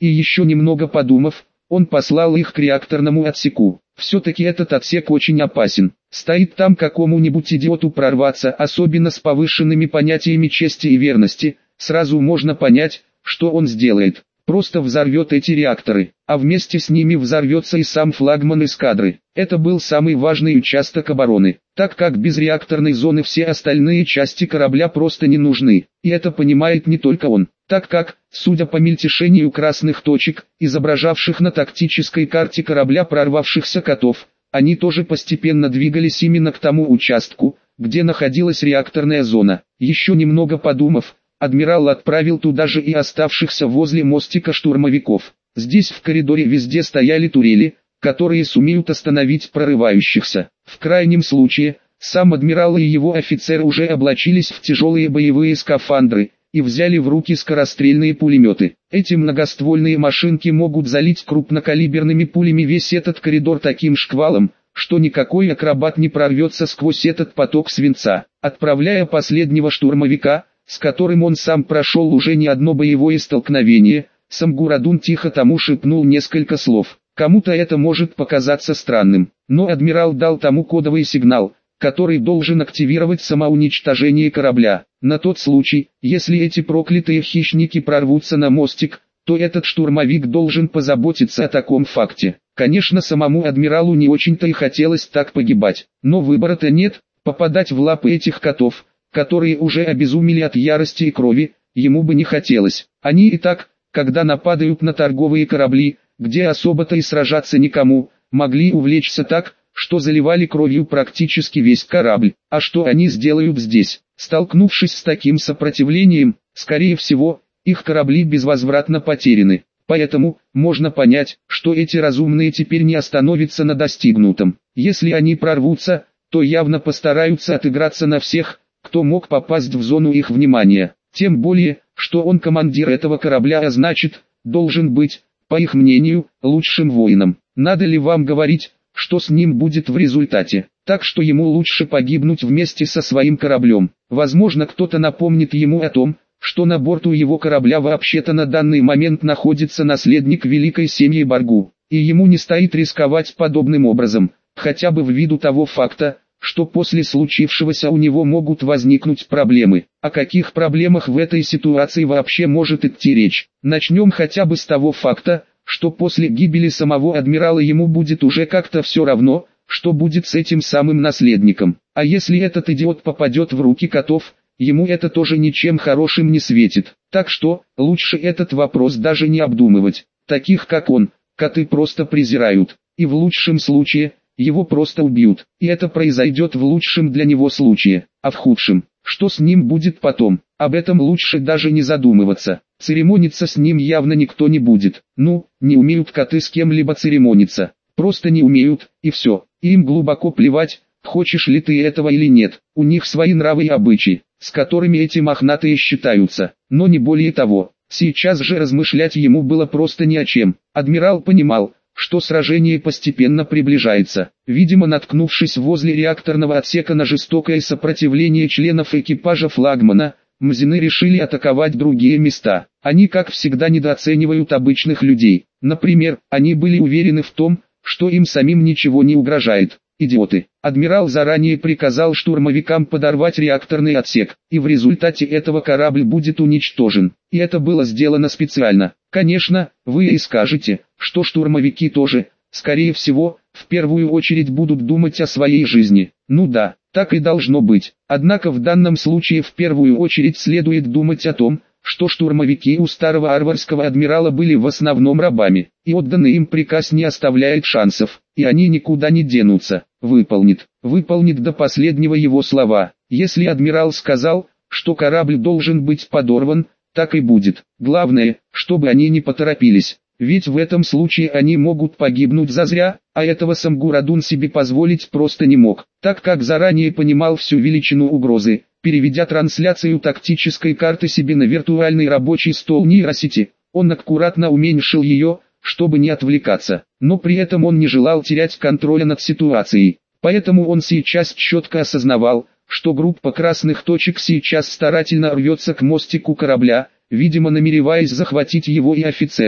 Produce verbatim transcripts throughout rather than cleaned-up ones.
и еще немного подумав, он послал их к реакторному отсеку. Все-таки этот отсек очень опасен. Стоит там какому-нибудь идиоту прорваться, особенно с повышенными понятиями чести и верности, сразу можно понять, что он сделает. Просто взорвет эти реакторы, а вместе с ними взорвется и сам флагман эскадры. Это был самый важный участок обороны, так как без реакторной зоны все остальные части корабля просто не нужны. И это понимает не только он, так как, судя по мельтешению красных точек, изображавших на тактической карте корабля прорвавшихся котов, они тоже постепенно двигались именно к тому участку, где находилась реакторная зона. Еще немного подумав, адмирал отправил туда же и оставшихся возле мостика штурмовиков. Здесь в коридоре везде стояли турели, которые сумеют остановить прорывающихся. В крайнем случае, сам адмирал и его офицеры уже облачились в тяжелые боевые скафандры и взяли в руки скорострельные пулеметы. Эти многоствольные машинки могут залить крупнокалиберными пулями весь этот коридор таким шквалом, что никакой акробат не прорвется сквозь этот поток свинца. Отправляя последнего штурмовика, с которым он сам прошел уже не одно боевое столкновение, Самгурадун тихо тому шепнул несколько слов. Кому-то это может показаться странным, но адмирал дал тому кодовый сигнал, который должен активировать самоуничтожение корабля. На тот случай, если эти проклятые хищники прорвутся на мостик, то этот штурмовик должен позаботиться о таком факте. Конечно, самому адмиралу не очень-то и хотелось так погибать, но выбора-то нет, попадать в лапы этих котов, которые уже обезумели от ярости и крови, ему бы не хотелось. Они и так, когда нападают на торговые корабли, где особо-то и сражаться никому, могли увлечься так, что заливали кровью практически весь корабль. А что они сделают здесь? Столкнувшись с таким сопротивлением, скорее всего, их корабли безвозвратно потеряны. Поэтому, можно понять, что эти разумные теперь не остановятся на достигнутом. Если они прорвутся, то явно постараются отыграться на всех, кто мог попасть в зону их внимания. Тем более, что он командир этого корабля, а значит, должен быть, по их мнению, лучшим воином. Надо ли вам говорить, что с ним будет в результате? Так что ему лучше погибнуть вместе со своим кораблем. Возможно, кто-то напомнит ему о том, что на борту его корабля вообще-то на данный момент находится наследник великой семьи Баргу, и ему не стоит рисковать подобным образом, хотя бы ввиду того факта, что после случившегося у него могут возникнуть проблемы. О каких проблемах в этой ситуации вообще может идти речь? Начнем хотя бы с того факта, что после гибели самого адмирала ему будет уже как-то все равно, что будет с этим самым наследником. А если этот идиот попадет в руки котов, ему это тоже ничем хорошим не светит. Так что, лучше этот вопрос даже не обдумывать. Таких как он, коты просто презирают. И в лучшем случае, его просто убьют. И это произойдет в лучшем для него случае. А в худшем, что с ним будет потом? Об этом лучше даже не задумываться. Церемониться с ним явно никто не будет. Ну, не умеют коты с кем-либо церемониться. Просто не умеют, и все. Им глубоко плевать, хочешь ли ты этого или нет. У них свои нравы и обычаи, с которыми эти мохнатые считаются. Но не более того. Сейчас же размышлять ему было просто ни о чем. Адмирал понимал, что сражение постепенно приближается. Видимо, наткнувшись возле реакторного отсека на жестокое сопротивление членов экипажа флагмана, Мзины решили атаковать другие места. Они, как всегда, недооценивают обычных людей. Например, они были уверены в том, что им самим ничего не угрожает. Идиоты. Адмирал заранее приказал штурмовикам подорвать реакторный отсек, и в результате этого корабль будет уничтожен. И это было сделано специально. Конечно, вы и скажете, что штурмовики тоже, скорее всего, в первую очередь будут думать о своей жизни. Ну да, так и должно быть. Однако в данном случае в первую очередь следует думать о том, что штурмовики у старого арварского адмирала были в основном рабами, и отданный им приказ не оставляет шансов, и они никуда не денутся. Выполнит, выполнит до последнего его слова. Если адмирал сказал, что корабль должен быть подорван, так и будет. Главное, чтобы они не поторопились, ведь в этом случае они могут погибнуть зазря, а этого Самгурадун себе позволить просто не мог, так как заранее понимал всю величину угрозы. Переведя трансляцию тактической карты себе на виртуальный рабочий стол нейросети, он аккуратно уменьшил ее, чтобы не отвлекаться, но при этом он не желал терять контроля над ситуацией. Поэтому он сейчас четко осознавал, что группа красных точек сейчас старательно рвется к мостику корабля, видимо намереваясь захватить его и офицеров.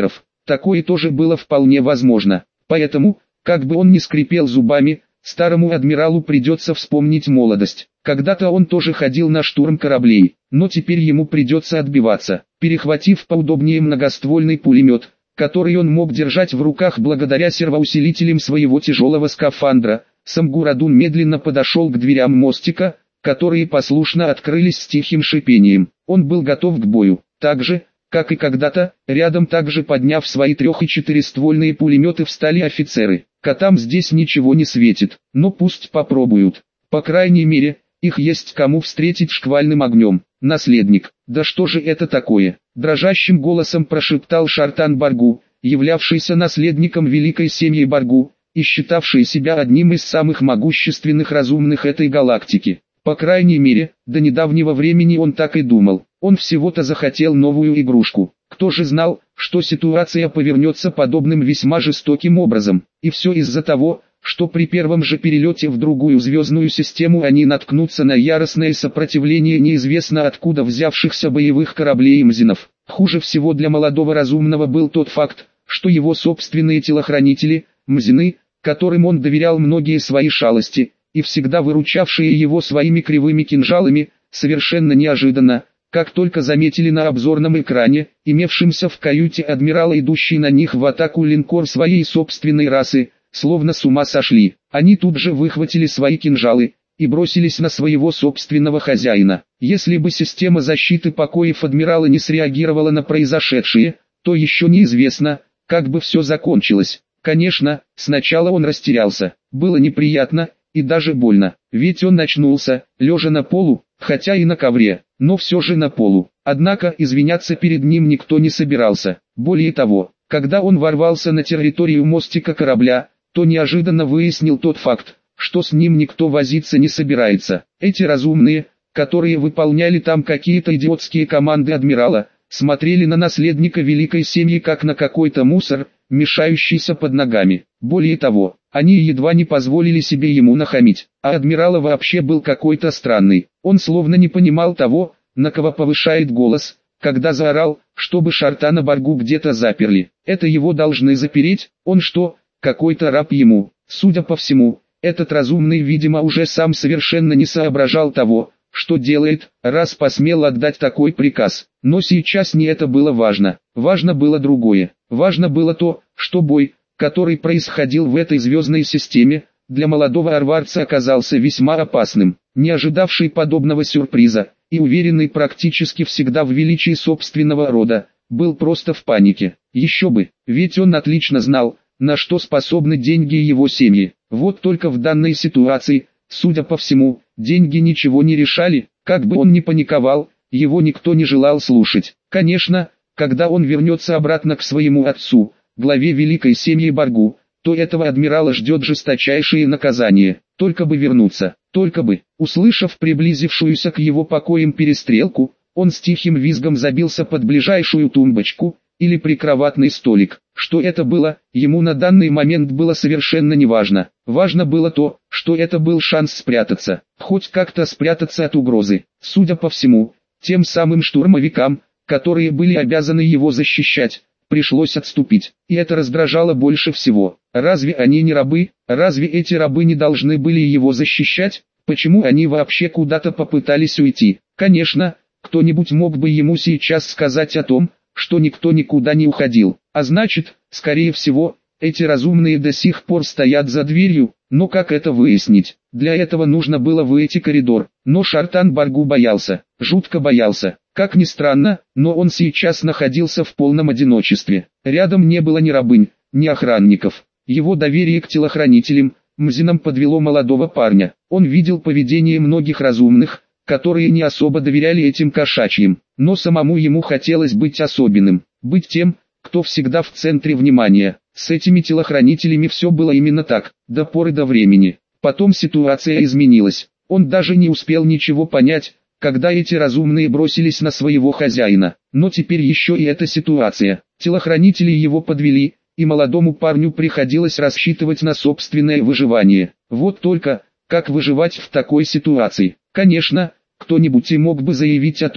такое тоже было вполне возможно. Поэтому, как бы он ни скрипел зубами, старому адмиралу придется вспомнить молодость. Когда-то он тоже ходил на штурм кораблей, но теперь ему придется отбиваться. Перехватив поудобнее многоствольный пулемет, который он мог держать в руках благодаря сервоусилителям своего тяжелого скафандра, Самгурадун медленно подошел к дверям мостика, которые послушно открылись с тихим шипением. Он был готов к бою. Так же, как и когда-то, рядом также подняв свои трех- и четырехствольные пулеметы встали офицеры. Котам здесь ничего не светит, но пусть попробуют. По крайней мере, их есть кому встретить шквальным огнем. Наследник, да что же это такое? Дрожащим голосом прошептал Шартан Баргу, являвшийся наследником великой семьи Баргу, и считавший себя одним из самых могущественных разумных этой галактики. По крайней мере, до недавнего времени он так и думал. Он всего-то захотел новую игрушку. Кто же знал, что ситуация повернется подобным весьма жестоким образом. И все из-за того, что при первом же перелете в другую звездную систему они наткнутся на яростное сопротивление неизвестно откуда взявшихся боевых кораблей мзинов. Хуже всего для молодого разумного был тот факт, что его собственные телохранители, мзины, которым он доверял многие свои шалости, и всегда выручавшие его своими кривыми кинжалами, совершенно неожиданно, как только заметили на обзорном экране, имевшемся в каюте адмирала, идущий на них в атаку линкор своей собственной расы, словно с ума сошли. Они тут же выхватили свои кинжалы и бросились на своего собственного хозяина. Если бы система защиты покоев адмирала не среагировала на произошедшее, то еще неизвестно, как бы все закончилось. Конечно, сначала он растерялся, было неприятно и даже больно, ведь он очнулся, лежа на полу, хотя и на ковре, но все же на полу. Однако извиняться перед ним никто не собирался. Более того, когда он ворвался на территорию мостика корабля, то неожиданно выяснил тот факт, что с ним никто возиться не собирается. Эти разумные, которые выполняли там какие-то идиотские команды адмирала, смотрели на наследника великой семьи как на какой-то мусор, мешающийся под ногами. Более того, они едва не позволили себе ему нахамить, а адмирала вообще был какой-то странный. Он словно не понимал того, на кого повышает голос, когда заорал, чтобы Шартана Баргу где-то заперли. Это его должны запереть, он что, какой-то раб ему? Судя по всему, этот разумный, видимо, уже сам совершенно не соображал того, что делает, раз посмел отдать такой приказ. Но сейчас не это было важно. Важно было другое. Важно было то, что бой, который происходил в этой звездной системе, для молодого арварца оказался весьма опасным. Не ожидавший подобного сюрприза, и уверенный практически всегда в величии собственного рода, был просто в панике. Еще бы, ведь он отлично знал, на что способны деньги его семьи. Вот только в данной ситуации, судя по всему, деньги ничего не решали. Как бы он ни паниковал, его никто не желал слушать. Конечно, когда он вернется обратно к своему отцу, главе великой семьи Баргу, то этого адмирала ждет жесточайшее наказание. Только бы вернуться, только бы. Услышав приблизившуюся к его покоям перестрелку, он с тихим визгом забился под ближайшую тумбочку или прикроватный столик. Что это было, ему на данный момент было совершенно неважно. Важно было то, что это был шанс спрятаться, хоть как-то спрятаться от угрозы. Судя по всему, тем самым штурмовикам, которые были обязаны его защищать, пришлось отступить. И это раздражало больше всего. Разве они не рабы? Разве эти рабы не должны были его защищать? Почему они вообще куда-то попытались уйти? Конечно, кто-нибудь мог бы ему сейчас сказать о том, что никто никуда не уходил. А значит, скорее всего, эти разумные до сих пор стоят за дверью. Но как это выяснить? Для этого нужно было выйти в коридор. Но Шартан Баргу боялся, жутко боялся. Как ни странно, но он сейчас находился в полном одиночестве. Рядом не было ни рабынь, ни охранников. Его доверие к телохранителям, мзинам подвело молодого парня. Он видел поведение многих разумных, которые не особо доверяли этим кошачьим. Но самому ему хотелось быть особенным, быть тем, кто всегда в центре внимания. С этими телохранителями все было именно так, до поры до времени. Потом ситуация изменилась. Он даже не успел ничего понять, когда эти разумные бросились на своего хозяина. Но теперь еще и эта ситуация. Телохранители его подвели, и молодому парню приходилось рассчитывать на собственное выживание. Вот только, как выживать в такой ситуации? Конечно, кто-нибудь и мог бы заявить о том,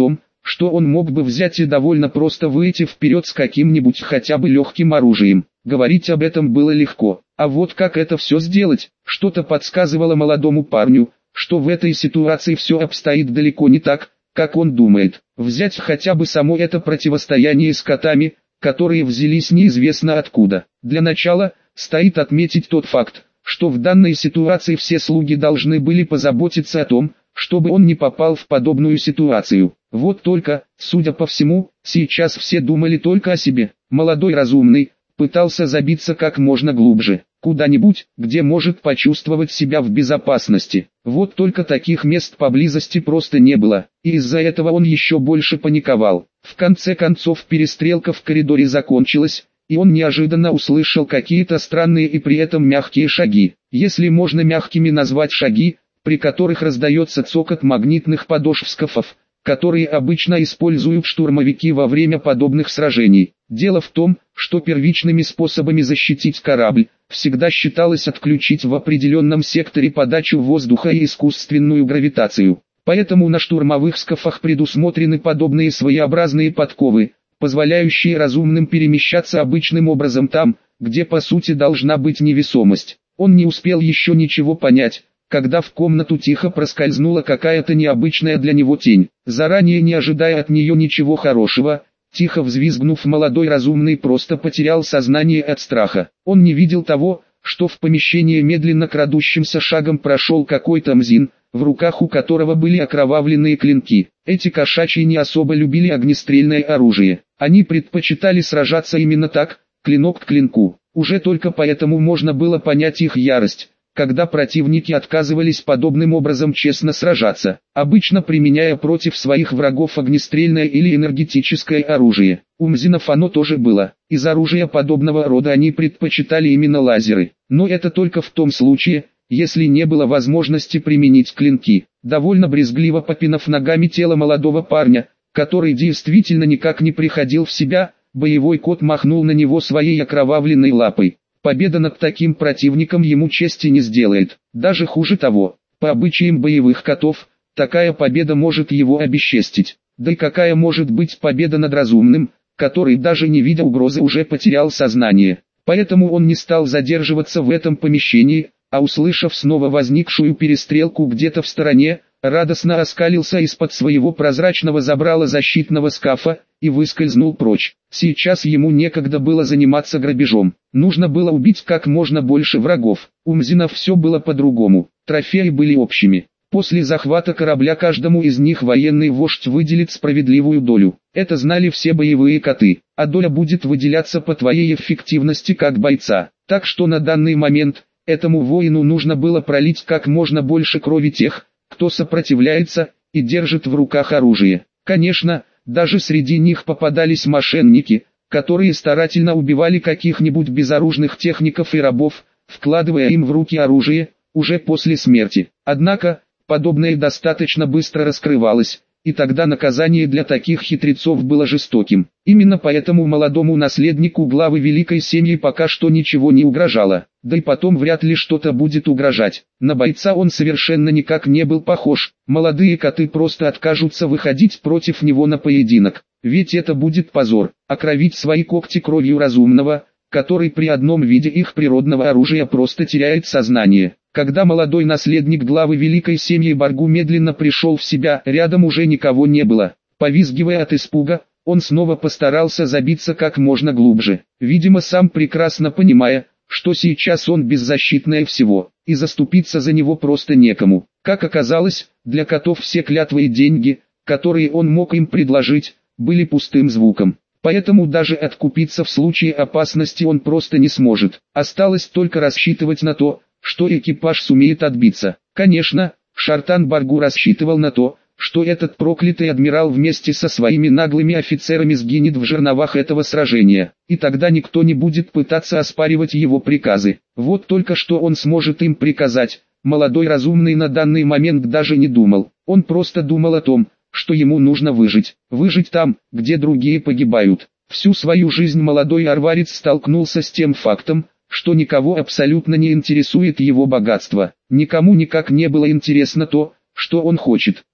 что он мог бы взять и довольно просто выйти вперед с каким-нибудь хотя бы легким оружием. Говорить об этом было легко, а вот как это все сделать, что-то подсказывало молодому парню, что в этой ситуации все обстоит далеко не так, как он думает. Взять хотя бы само это противостояние с котами, которые взялись неизвестно откуда. Для начала, стоит отметить тот факт, что в данной ситуации все слуги должны были позаботиться о том, чтобы он не попал в подобную ситуацию. Вот только, судя по всему, сейчас все думали только о себе. Молодой разумный пытался забиться как можно глубже, куда-нибудь, где может почувствовать себя в безопасности. Вот только таких мест поблизости просто не было, и из-за этого он еще больше паниковал. В конце концов перестрелка в коридоре закончилась, и он неожиданно услышал какие-то странные и при этом мягкие шаги. Если можно мягкими назвать шаги, при которых раздается цокот магнитных подошв скафов, которые обычно используют штурмовики во время подобных сражений. Дело в том, что первичными способами защитить корабль всегда считалось отключить в определенном секторе подачу воздуха и искусственную гравитацию. Поэтому на штурмовых скафах предусмотрены подобные своеобразные подковы, позволяющие разумным перемещаться обычным образом там, где по сути должна быть невесомость. Он не успел еще ничего понять, когда в комнату тихо проскользнула какая-то необычная для него тень. Заранее не ожидая от нее ничего хорошего, тихо взвизгнув, молодой разумный просто потерял сознание от страха. Он не видел того, что в помещении медленно крадущимся шагом прошел какой-то мзин, в руках у которого были окровавленные клинки. Эти кошачьи не особо любили огнестрельное оружие. Они предпочитали сражаться именно так, клинок к клинку. Уже только поэтому можно было понять их ярость, когда противники отказывались подобным образом честно сражаться, обычно применяя против своих врагов огнестрельное или энергетическое оружие. У мзинов оно тоже было. Из оружия подобного рода они предпочитали именно лазеры, но это только в том случае, если не было возможности применить клинки. Довольно брезгливо попинав ногами тело молодого парня, который действительно никак не приходил в себя, боевой кот махнул на него своей окровавленной лапой. Победа над таким противником ему чести не сделает. Даже хуже того, по обычаям боевых котов, такая победа может его обесчестить. Да и какая может быть победа над разумным, который даже не видя угрозы уже потерял сознание. Поэтому он не стал задерживаться в этом помещении, а услышав снова возникшую перестрелку где-то в стороне, радостно оскалился из-под своего прозрачного забрала защитного скафа и выскользнул прочь. Сейчас ему некогда было заниматься грабежом. Нужно было убить как можно больше врагов. У мзинов все было по-другому. Трофеи были общими. После захвата корабля каждому из них военный вождь выделит справедливую долю. Это знали все боевые коты. А доля будет выделяться по твоей эффективности как бойца. Так что на данный момент этому воину нужно было пролить как можно больше крови тех, кто сопротивляется и держит в руках оружие. Конечно, даже среди них попадались мошенники, которые старательно убивали каких-нибудь безоружных техников и рабов, вкладывая им в руки оружие, уже после смерти. Однако, подобное достаточно быстро раскрывалось, и тогда наказание для таких хитрецов было жестоким. Именно поэтому молодому наследнику главы великой семьи пока что ничего не угрожало, да и потом вряд ли что-то будет угрожать. На бойца он совершенно никак не был похож, молодые коты просто откажутся выходить против него на поединок, ведь это будет позор, окровить свои когти кровью разумного, который при одном виде их природного оружия просто теряет сознание. Когда молодой наследник главы великой семьи Баргу медленно пришел в себя, рядом уже никого не было. Повизгивая от испуга, он снова постарался забиться как можно глубже, видимо сам прекрасно понимая, что сейчас он беззащитное всего, и заступиться за него просто некому. Как оказалось, для котов все клятвы и деньги, которые он мог им предложить, были пустым звуком. Поэтому даже откупиться в случае опасности он просто не сможет. Осталось только рассчитывать на то, что экипаж сумеет отбиться. Конечно, Шартан Баргу рассчитывал на то, что этот проклятый адмирал вместе со своими наглыми офицерами сгинет в жерновах этого сражения, и тогда никто не будет пытаться оспаривать его приказы. Вот только что он сможет им приказать, молодой разумный на данный момент даже не думал. Он просто думал о том, что ему нужно выжить, выжить там, где другие погибают. Всю свою жизнь молодой арварец столкнулся с тем фактом, что никого абсолютно не интересует его богатство. Никому никак не было интересно то, что он хочет.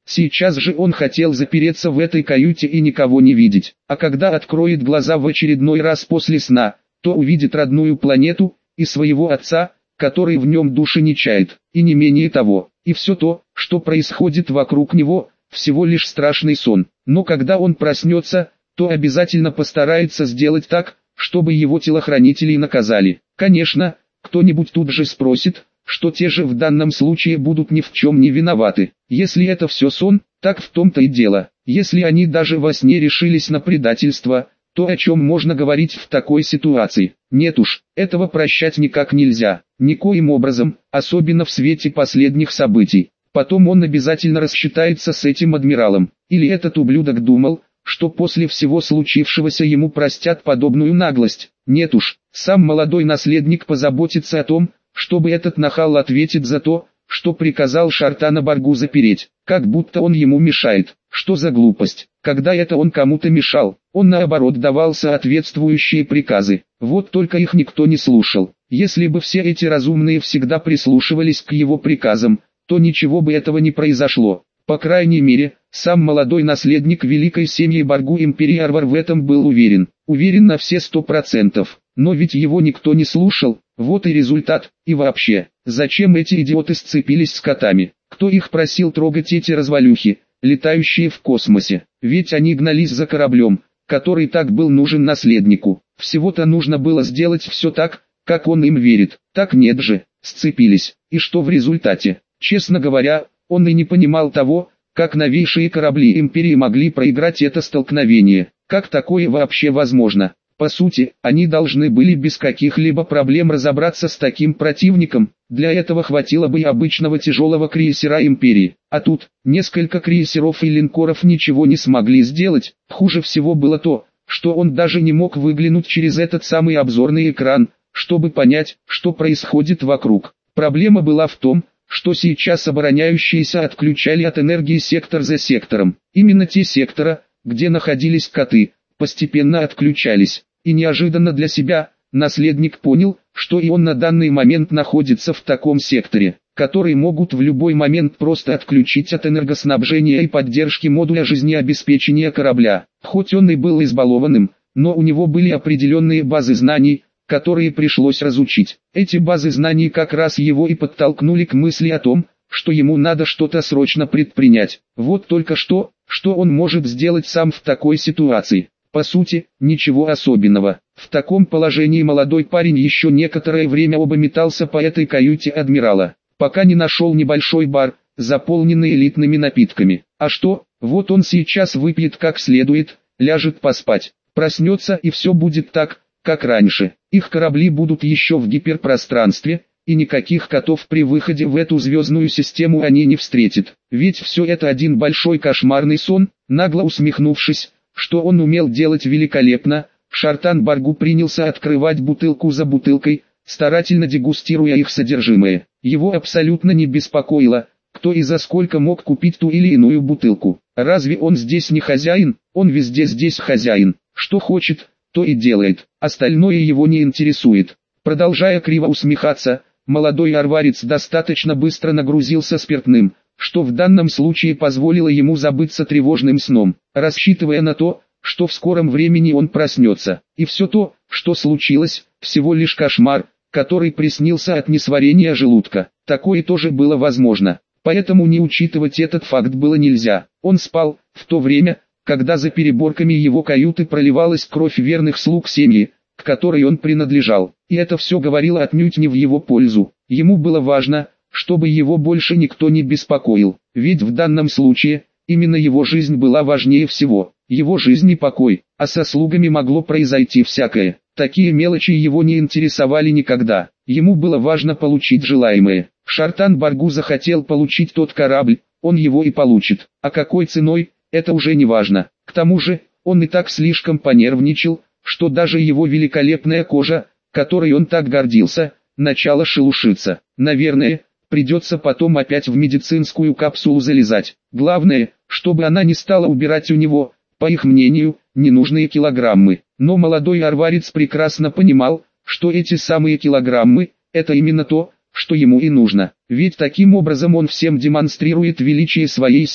Сейчас же он хотел запереться в этой каюте и никого не видеть. А когда откроет глаза в очередной раз после сна, то увидит родную планету и своего отца, который в нем души не чает, и не менее того. И все то, что происходит вокруг него, всего лишь страшный сон. Но когда он проснется, то обязательно постарается сделать так, чтобы его телохранителей наказали. Конечно, кто-нибудь тут же спросит, что те же в данном случае будут ни в чем не виноваты. Если это все сон, так в том-то и дело. Если они даже во сне решились на предательство, то о чем можно говорить в такой ситуации? Нет уж, этого прощать никак нельзя. Никоим образом, особенно в свете последних событий. Потом он обязательно рассчитается с этим адмиралом. Или этот ублюдок думал, что после всего случившегося ему простят подобную наглость? Нет уж, сам молодой наследник позаботится о том, чтобы этот нахал ответит за то, что приказал Шартана Баргу запереть, как будто он ему мешает. Что за глупость? Когда это он кому-то мешал, он наоборот давал соответствующие приказы. Вот только их никто не слушал. Если бы все эти разумные всегда прислушивались к его приказам, то ничего бы этого не произошло. По крайней мере, сам молодой наследник великой семьи Баргу Империи Арвар в этом был уверен. Уверен на все сто процентов. Но ведь его никто не слушал. Вот и результат. И вообще, зачем эти идиоты сцепились с котами? Кто их просил трогать эти развалюхи, летающие в космосе? Ведь они гнались за кораблем, который так был нужен наследнику. Всего-то нужно было сделать все так, как он им верит. Так нет же, сцепились. И что в результате? Честно говоря, он и не понимал того, как новейшие корабли Империи могли проиграть это столкновение. Как такое вообще возможно? По сути, они должны были без каких-либо проблем разобраться с таким противником. Для этого хватило бы и обычного тяжелого крейсера Империи. А тут, несколько крейсеров и линкоров ничего не смогли сделать. Хуже всего было то, что он даже не мог выглянуть через этот самый обзорный экран, чтобы понять, что происходит вокруг. Проблема была в том, что сейчас обороняющиеся отключали от энергии сектор за сектором. Именно те сектора, где находились коты, постепенно отключались. И неожиданно для себя, наследник понял, что и он на данный момент находится в таком секторе, который могут в любой момент просто отключить от энергоснабжения и поддержки модуля жизнеобеспечения корабля. Хоть он и был избалованным, но у него были определенные базы знаний, которые пришлось разучить. Эти базы знаний как раз его и подтолкнули к мысли о том, что ему надо что-то срочно предпринять. Вот только что, что он может сделать сам в такой ситуации? По сути, ничего особенного. В таком положении молодой парень еще некоторое время оба метался по этой каюте адмирала, пока не нашел небольшой бар, заполненный элитными напитками. А что, вот он сейчас выпьет как следует, ляжет поспать, проснется и все будет так, как раньше. Их корабли будут еще в гиперпространстве, и никаких котов при выходе в эту звездную систему они не встретят. Ведь все это один большой кошмарный сон. Нагло усмехнувшись, что он умел делать великолепно, Шартан Баргу принялся открывать бутылку за бутылкой, старательно дегустируя их содержимое. Его абсолютно не беспокоило, кто и за сколько мог купить ту или иную бутылку. Разве он здесь не хозяин? Он везде здесь хозяин. Что хочет, то и делает. Остальное его не интересует. Продолжая криво усмехаться, молодой арварец достаточно быстро нагрузился спиртным, что в данном случае позволило ему забыться тревожным сном, рассчитывая на то, что в скором времени он проснется. И все то, что случилось, всего лишь кошмар, который приснился от несварения желудка. Такое тоже было возможно, поэтому не учитывать этот факт было нельзя. Он спал, в то время, когда за переборками его каюты проливалась кровь верных слуг семьи, к которой он принадлежал. И это все говорило отнюдь не в его пользу. Ему было важно, чтобы его больше никто не беспокоил, ведь в данном случае, именно его жизнь была важнее всего. Его жизнь и покой, а со слугами могло произойти всякое. Такие мелочи его не интересовали никогда. Ему было важно получить желаемое. Шартан Баргу захотел получить тот корабль, он его и получит. А какой ценой, это уже не важно. К тому же, он и так слишком понервничал, что даже его великолепная кожа, которой он так гордился, начала шелушиться. Наверное, придется потом опять в медицинскую капсулу залезать. Главное, чтобы она не стала убирать у него, по их мнению, ненужные килограммы. Но молодой арварец прекрасно понимал, что эти самые килограммы, это именно то, что ему и нужно. Ведь таким образом он всем демонстрирует величие своей семьи.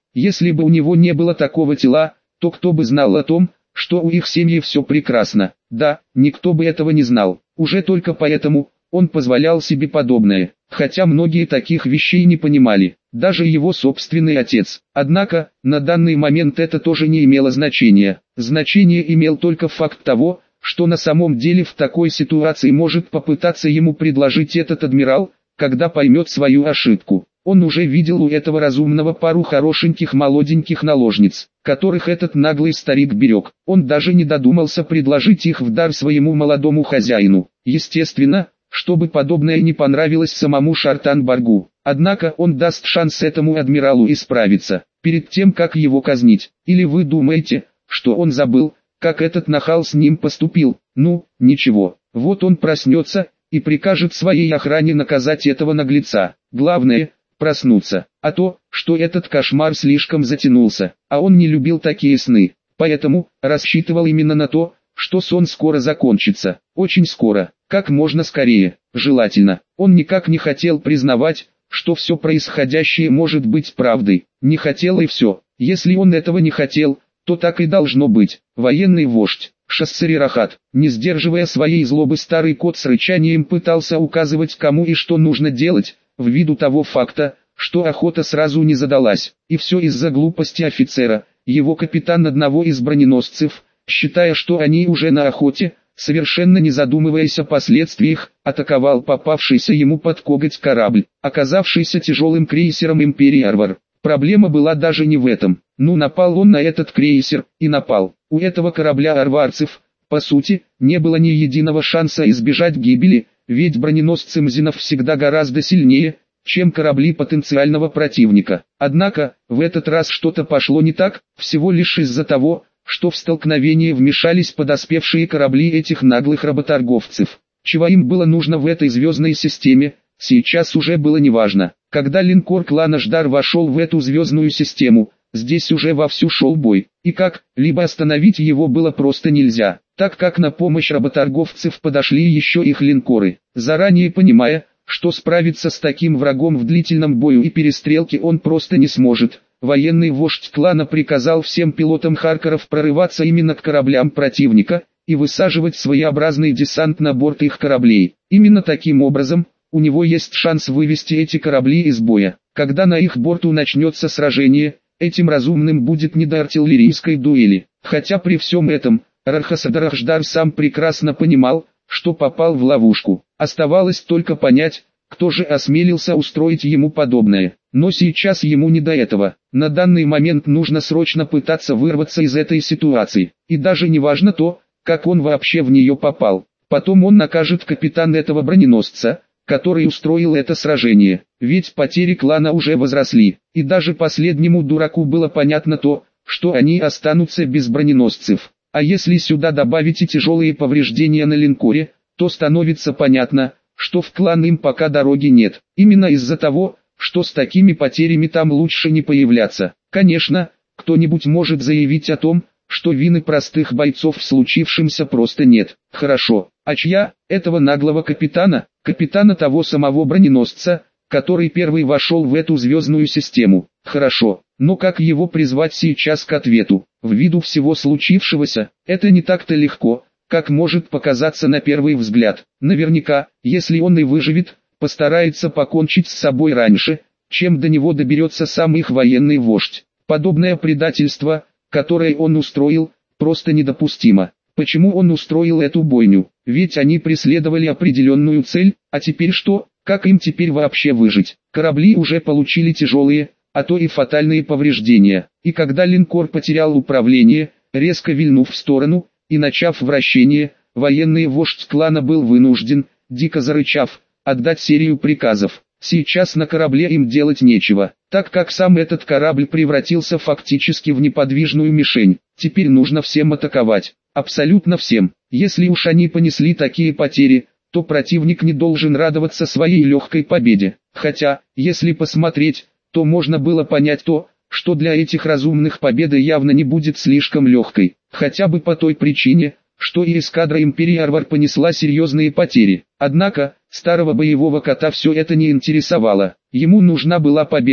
Если бы у него не было такого тела, то кто бы знал о том, что у их семьи все прекрасно? Да, никто бы этого не знал. Уже только поэтому он позволял себе подобное, хотя многие таких вещей не понимали, даже его собственный отец. Однако, на данный момент это тоже не имело значения. Значение имел только факт того, что на самом деле в такой ситуации может попытаться ему предложить этот адмирал, когда поймет свою ошибку. Он уже видел у этого разумного пару хорошеньких молоденьких наложниц, которых этот наглый старик берег. Он даже не додумался предложить их в дар своему молодому хозяину. Естественно, чтобы подобное не понравилось самому Шартан-Баргу. Однако он даст шанс этому адмиралу исправиться, перед тем как его казнить. Или вы думаете, что он забыл, как этот нахал с ним поступил? Ну, ничего, вот он проснется и прикажет своей охране наказать этого наглеца. Главное – проснуться, а то, что этот кошмар слишком затянулся, а он не любил такие сны, поэтому рассчитывал именно на то, что сон скоро закончится, очень скоро, как можно скорее, желательно. Он никак не хотел признавать, что все происходящее может быть правдой, не хотел и все. Если он этого не хотел, то так и должно быть. Военный вождь Шассери Рахат, не сдерживая своей злобы, старый кот с рычанием пытался указывать, кому и что нужно делать, ввиду того факта, что охота сразу не задалась, и все из-за глупости офицера. Его капитан одного из броненосцев, считая, что они уже на охоте, совершенно не задумываясь о последствиях, атаковал попавшийся ему под коготь корабль, оказавшийся тяжелым крейсером Империи Арвар. Проблема была даже не в этом. Ну, напал он на этот крейсер, и напал. У этого корабля арварцев, по сути, не было ни единого шанса избежать гибели, ведь броненосцы Мзинов всегда гораздо сильнее, чем корабли потенциального противника. Однако, в этот раз что-то пошло не так, всего лишь из-за того, что в столкновение вмешались подоспевшие корабли этих наглых работорговцев. Чего им было нужно в этой звездной системе, сейчас уже было неважно. Когда линкор клана Ждар вошел в эту звездную систему, здесь уже вовсю шел бой, и как-либо остановить его было просто нельзя, так как на помощь работорговцев подошли еще их линкоры. Заранее понимая, что справиться с таким врагом в длительном бою и перестрелке он просто не сможет, военный вождь клана приказал всем пилотам Харкеров прорываться именно к кораблям противника и высаживать своеобразный десант на борт их кораблей. Именно таким образом, у него есть шанс вывести эти корабли из боя. Когда на их борту начнется сражение, этим разумным будет не до артиллерийской дуэли. Хотя при всем этом, Рархасадарахждар сам прекрасно понимал, что попал в ловушку. Оставалось только понять, кто же осмелился устроить ему подобное. Но сейчас ему не до этого. На данный момент нужно срочно пытаться вырваться из этой ситуации. И даже не важно то, как он вообще в нее попал. Потом он накажет капитана этого броненосца, который устроил это сражение. Ведь потери клана уже возросли. И даже последнему дураку было понятно то, что они останутся без броненосцев. А если сюда добавить и тяжелые повреждения на линкоре, то становится понятно, что в клан им пока дороги нет. Именно из-за того, что с такими потерями там лучше не появляться. Конечно, кто-нибудь может заявить о том, что вины простых бойцов в случившемся просто нет. Хорошо, а чья? Этого наглого капитана, капитана того самого броненосца, который первый вошел в эту звездную систему. Хорошо, но как его призвать сейчас к ответу? Ввиду всего случившегося, это не так-то легко, как может показаться на первый взгляд. Наверняка, если он и выживет, постарается покончить с собой раньше, чем до него доберется сам их военный вождь. Подобное предательство, которое он устроил, просто недопустимо. Почему он устроил эту бойню? Ведь они преследовали определенную цель, а теперь что? Как им теперь вообще выжить? Корабли уже получили тяжелые, а то и фатальные повреждения. И когда линкор потерял управление, резко вильнув в сторону и начав вращение, военный вождь клана был вынужден, дико зарычав, отдать серию приказов. Сейчас на корабле им делать нечего, так как сам этот корабль превратился фактически в неподвижную мишень. Теперь нужно всем атаковать, абсолютно всем. Если уж они понесли такие потери, то противник не должен радоваться своей легкой победе. Хотя, если посмотреть, то можно было понять то, что для этих разумных победа явно не будет слишком легкой. Хотя бы по той причине, что и эскадра Империи Арвар понесла серьезные потери. Однако, старого боевого кота все это не интересовало. Ему нужна была победа,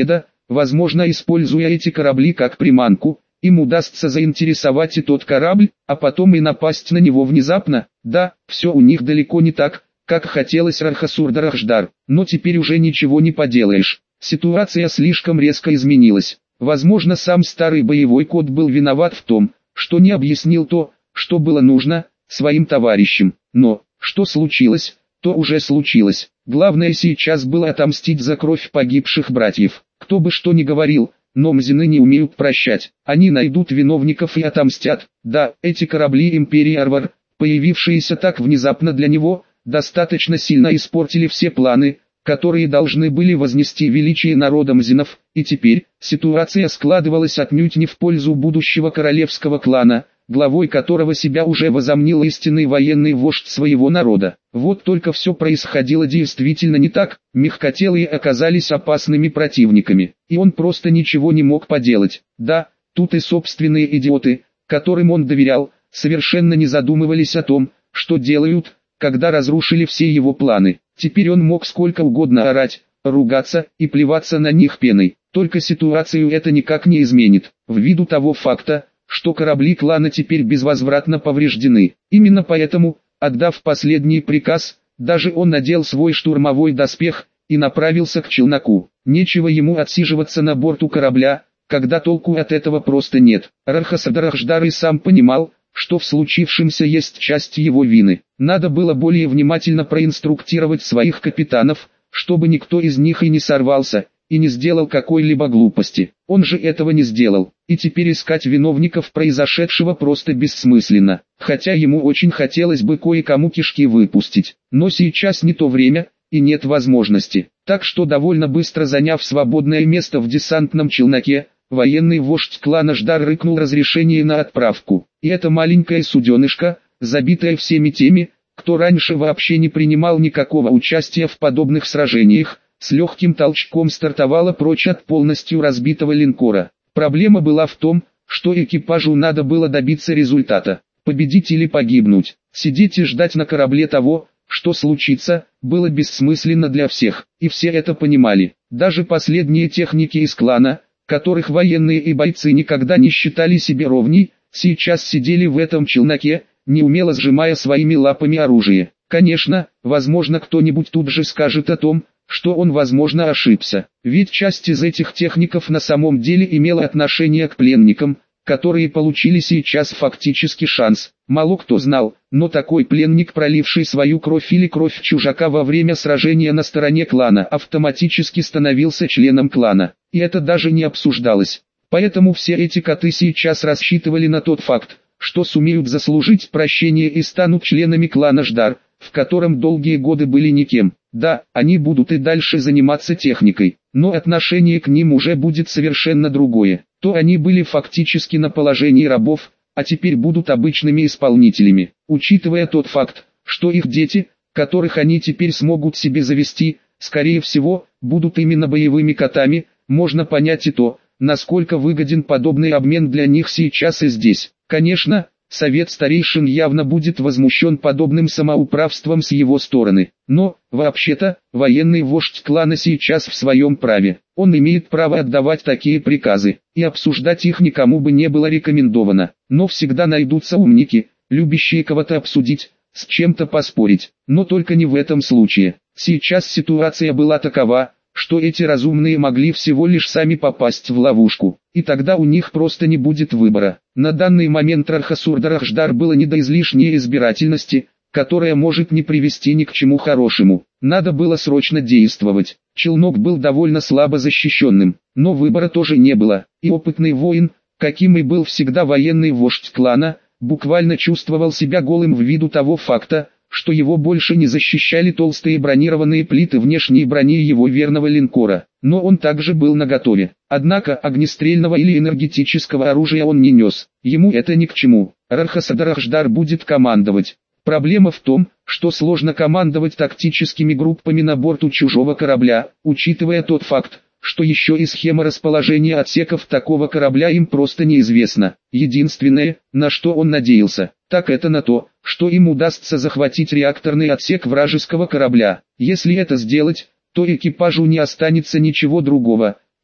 возможно, используя эти корабли как приманку, им удастся заинтересовать и тот корабль, а потом и напасть на него внезапно. Да, все у них далеко не так, как хотелось Рархасурдарахждар, но теперь уже ничего не поделаешь. Ситуация слишком резко изменилась. Возможно, сам старый боевой кот был виноват в том, что не объяснил то, что было нужно, своим товарищам. Но, что случилось, то уже случилось. Главное сейчас было отомстить за кровь погибших братьев. Кто бы что ни говорил, но мзины не умеют прощать. Они найдут виновников и отомстят. Да, эти корабли Империи Арвар, появившиеся так внезапно для него, достаточно сильно испортили все планы, которые должны были вознести величие народа мзинов, и теперь ситуация складывалась отнюдь не в пользу будущего королевского клана, главой которого себя уже возомнил истинный военный вождь своего народа. Вот только все происходило действительно не так, мягкотелые оказались опасными противниками, и он просто ничего не мог поделать. Да, тут и собственные идиоты, которым он доверял, совершенно не задумывались о том, что делают, когда разрушили все его планы. Теперь он мог сколько угодно орать, ругаться и плеваться на них пеной, только ситуацию это никак не изменит, ввиду того факта, что корабли клана теперь безвозвратно повреждены. Именно поэтому, отдав последний приказ, даже он надел свой штурмовой доспех и направился к челноку. Нечего ему отсиживаться на борту корабля, когда толку от этого просто нет. Рархасардарахждар и сам понимал, что в случившемся есть часть его вины. Надо было более внимательно проинструктировать своих капитанов, чтобы никто из них и не сорвался, и не сделал какой-либо глупости. Он же этого не сделал, и теперь искать виновников произошедшего просто бессмысленно, хотя ему очень хотелось бы кое-кому кишки выпустить. Но сейчас не то время, и нет возможности. Так что довольно быстро заняв свободное место в десантном челноке, военный вождь клана Ждар рыкнул разрешение на отправку. И эта маленькая суденышка, забитая всеми теми, кто раньше вообще не принимал никакого участия в подобных сражениях, с легким толчком стартовала прочь от полностью разбитого линкора. Проблема была в том, что экипажу надо было добиться результата, победить или погибнуть. Сидеть и ждать на корабле того, что случится, было бессмысленно для всех, и все это понимали. Даже последние техники из клана, которых военные и бойцы никогда не считали себе ровней, сейчас сидели в этом челноке, неумело сжимая своими лапами оружие. Конечно, возможно, кто-нибудь тут же скажет о том, что он, возможно, ошибся, ведь часть из этих техников на самом деле имела отношение к пленникам, которые получили сейчас фактически шанс. Мало кто знал, но такой пленник, проливший свою кровь или кровь чужака во время сражения на стороне клана, автоматически становился членом клана, и это даже не обсуждалось. Поэтому все эти коты сейчас рассчитывали на тот факт, что сумеют заслужить прощение и станут членами клана Ждар, в котором долгие годы были никем. Да, они будут и дальше заниматься техникой, но отношение к ним уже будет совершенно другое. То они были фактически на положении рабов, а теперь будут обычными исполнителями. Учитывая тот факт, что их дети, которых они теперь смогут себе завести, скорее всего, будут именно боевыми котами, можно понять и то, насколько выгоден подобный обмен для них сейчас и здесь. Конечно, совет старейшин явно будет возмущен подобным самоуправством с его стороны. Но, вообще-то, военный вождь клана сейчас в своем праве. Он имеет право отдавать такие приказы, и обсуждать их никому бы не было рекомендовано. Но всегда найдутся умники, любящие кого-то обсудить, с чем-то поспорить. Но только не в этом случае. Сейчас ситуация была такова, что эти разумные могли всего лишь сами попасть в ловушку, и тогда у них просто не будет выбора. На данный момент Рархасурдарахждар было не до излишней избирательности, которая может не привести ни к чему хорошему. Надо было срочно действовать. Челнок был довольно слабо защищенным, но выбора тоже не было, и опытный воин, каким и был всегда военный вождь клана, буквально чувствовал себя голым ввиду того факта, что его больше не защищали толстые бронированные плиты внешней брони его верного линкора, но он также был наготове. Однако огнестрельного или энергетического оружия он не нес, ему это ни к чему. Рархасардарахждар будет командовать. Проблема в том, что сложно командовать тактическими группами на борту чужого корабля, учитывая тот факт, что еще и схема расположения отсеков такого корабля им просто неизвестна. Единственное, на что он надеялся, так это на то, что им удастся захватить реакторный отсек вражеского корабля. Если это сделать, то экипажу не останется ничего другого,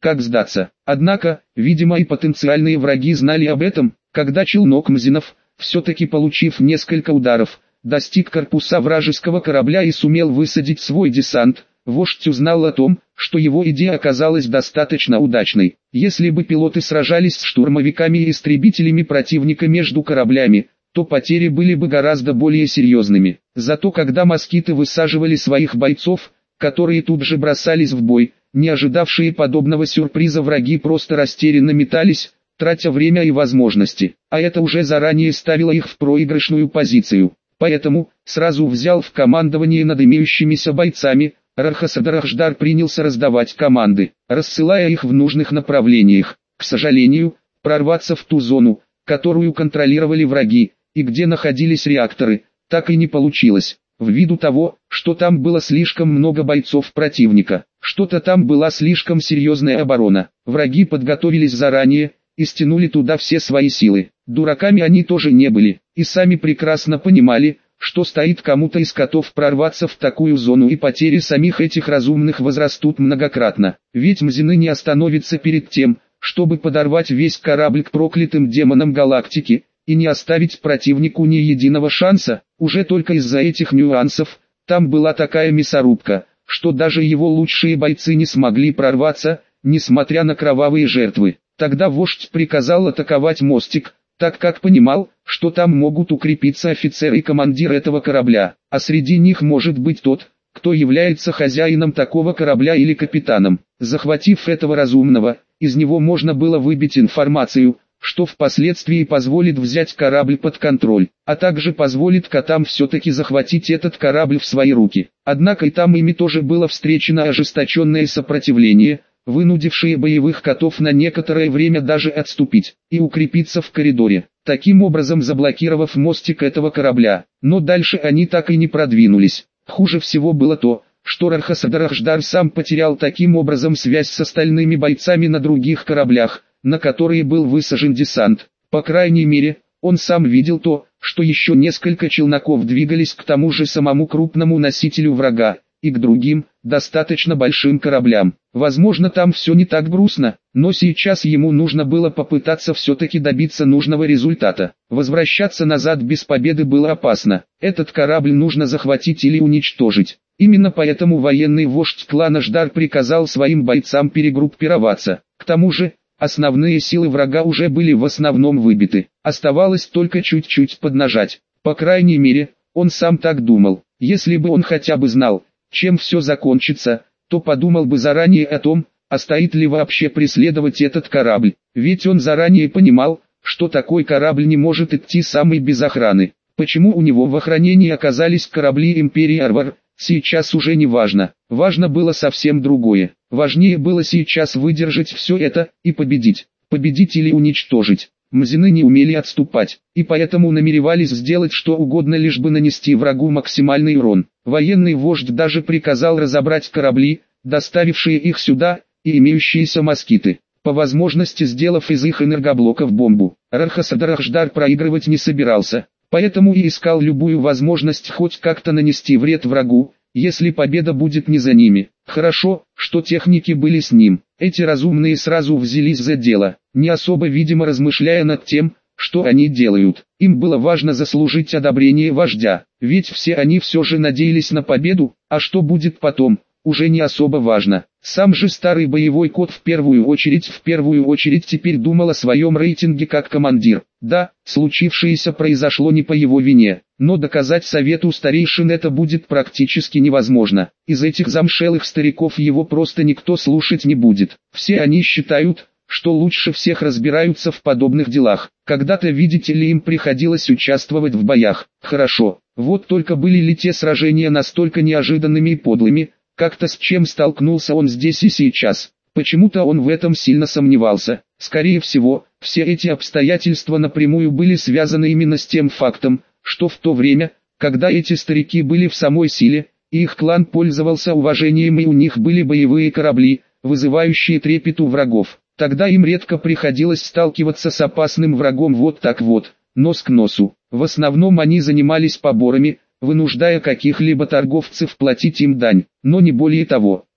как сдаться. Однако, видимо и потенциальные враги знали об этом, когда челнок Мзинов, все-таки получив несколько ударов, достиг корпуса вражеского корабля и сумел высадить свой десант. Вождь узнал о том, что его идея оказалась достаточно удачной. Если бы пилоты сражались с штурмовиками и истребителями противника между кораблями, то потери были бы гораздо более серьезными. Зато когда москиты высаживали своих бойцов, которые тут же бросались в бой, не ожидавшие подобного сюрприза враги просто растерянно метались, тратя время и возможности, а это уже заранее ставило их в проигрышную позицию. Поэтому, сразу взял в командование над имеющимися бойцами, Рархасадарахждар принялся раздавать команды, рассылая их в нужных направлениях. К сожалению, прорваться в ту зону, которую контролировали враги, и где находились реакторы, так и не получилось, ввиду того, что там было слишком много бойцов противника, что-то там была слишком серьезная оборона. Враги подготовились заранее и стянули туда все свои силы. Дураками они тоже не были, и сами прекрасно понимали, что стоит кому-то из котов прорваться в такую зону, и потери самих этих разумных возрастут многократно. Ведь Мзины не остановятся перед тем, чтобы подорвать весь корабль к проклятым демонам галактики, и не оставить противнику ни единого шанса. Уже только из-за этих нюансов, там была такая мясорубка, что даже его лучшие бойцы не смогли прорваться, несмотря на кровавые жертвы. Тогда вождь приказал атаковать мостик, так как понимал, что там могут укрепиться офицер и командир этого корабля, а среди них может быть тот, кто является хозяином такого корабля или капитаном. Захватив этого разумного, из него можно было выбить информацию, что впоследствии позволит взять корабль под контроль, а также позволит котам все-таки захватить этот корабль в свои руки. Однако и там ими тоже было встречено ожесточенное сопротивление, вынудившие боевых котов на некоторое время даже отступить и укрепиться в коридоре, таким образом заблокировав мостик этого корабля. Но дальше они так и не продвинулись. Хуже всего было то, что Рархасадарахждар сам потерял таким образом связь с остальными бойцами на других кораблях, на которые был высажен десант. По крайней мере, он сам видел то, что еще несколько челноков двигались к тому же самому крупному носителю врага, и к другим, достаточно большим кораблям. Возможно, там все не так грустно, но сейчас ему нужно было попытаться все-таки добиться нужного результата. Возвращаться назад без победы было опасно. Этот корабль нужно захватить или уничтожить. Именно поэтому военный вождь клана Ждар приказал своим бойцам перегруппироваться. К тому же, основные силы врага уже были в основном выбиты. Оставалось только чуть-чуть поднажать. По крайней мере, он сам так думал. Если бы он хотя бы знал, чем все закончится, то подумал бы заранее о том, а стоит ли вообще преследовать этот корабль. Ведь он заранее понимал, что такой корабль не может идти самый без охраны. Почему у него в охранении оказались корабли Империи Арвар, сейчас уже не важно. Важно было совсем другое. Важнее было сейчас выдержать все это и победить. Победить или уничтожить. Мзины не умели отступать, и поэтому намеревались сделать что угодно, лишь бы нанести врагу максимальный урон. Военный вождь даже приказал разобрать корабли, доставившие их сюда, и имеющиеся москиты, по возможности сделав из их энергоблоков бомбу. Рархасадарахждар проигрывать не собирался, поэтому и искал любую возможность хоть как-то нанести вред врагу, если победа будет не за ними. Хорошо, что техники были с ним. Эти разумные сразу взялись за дело, не особо видимо размышляя над тем, что они делают. Им было важно заслужить одобрение вождя, ведь все они все же надеялись на победу, а что будет потом, уже не особо важно. Сам же старый боевой кот в первую очередь в первую очередь теперь думал о своем рейтинге как командир. Да, случившееся произошло не по его вине, но доказать совету старейшин это будет практически невозможно. Из этих замшелых стариков его просто никто слушать не будет. Все они считают, что лучше всех разбираются в подобных делах. Когда-то, видите ли, им приходилось участвовать в боях. Хорошо, вот только были ли те сражения настолько неожиданными и подлыми, как-то с чем столкнулся он здесь и сейчас. Почему-то он в этом сильно сомневался. Скорее всего, все эти обстоятельства напрямую были связаны именно с тем фактом, что в то время, когда эти старики были в самой силе, и их клан пользовался уважением и у них были боевые корабли, вызывающие трепет у врагов, тогда им редко приходилось сталкиваться с опасным врагом вот так вот, нос к носу. В основном они занимались поборами, вынуждая каких-либо торговцев платить им дань, но не более того.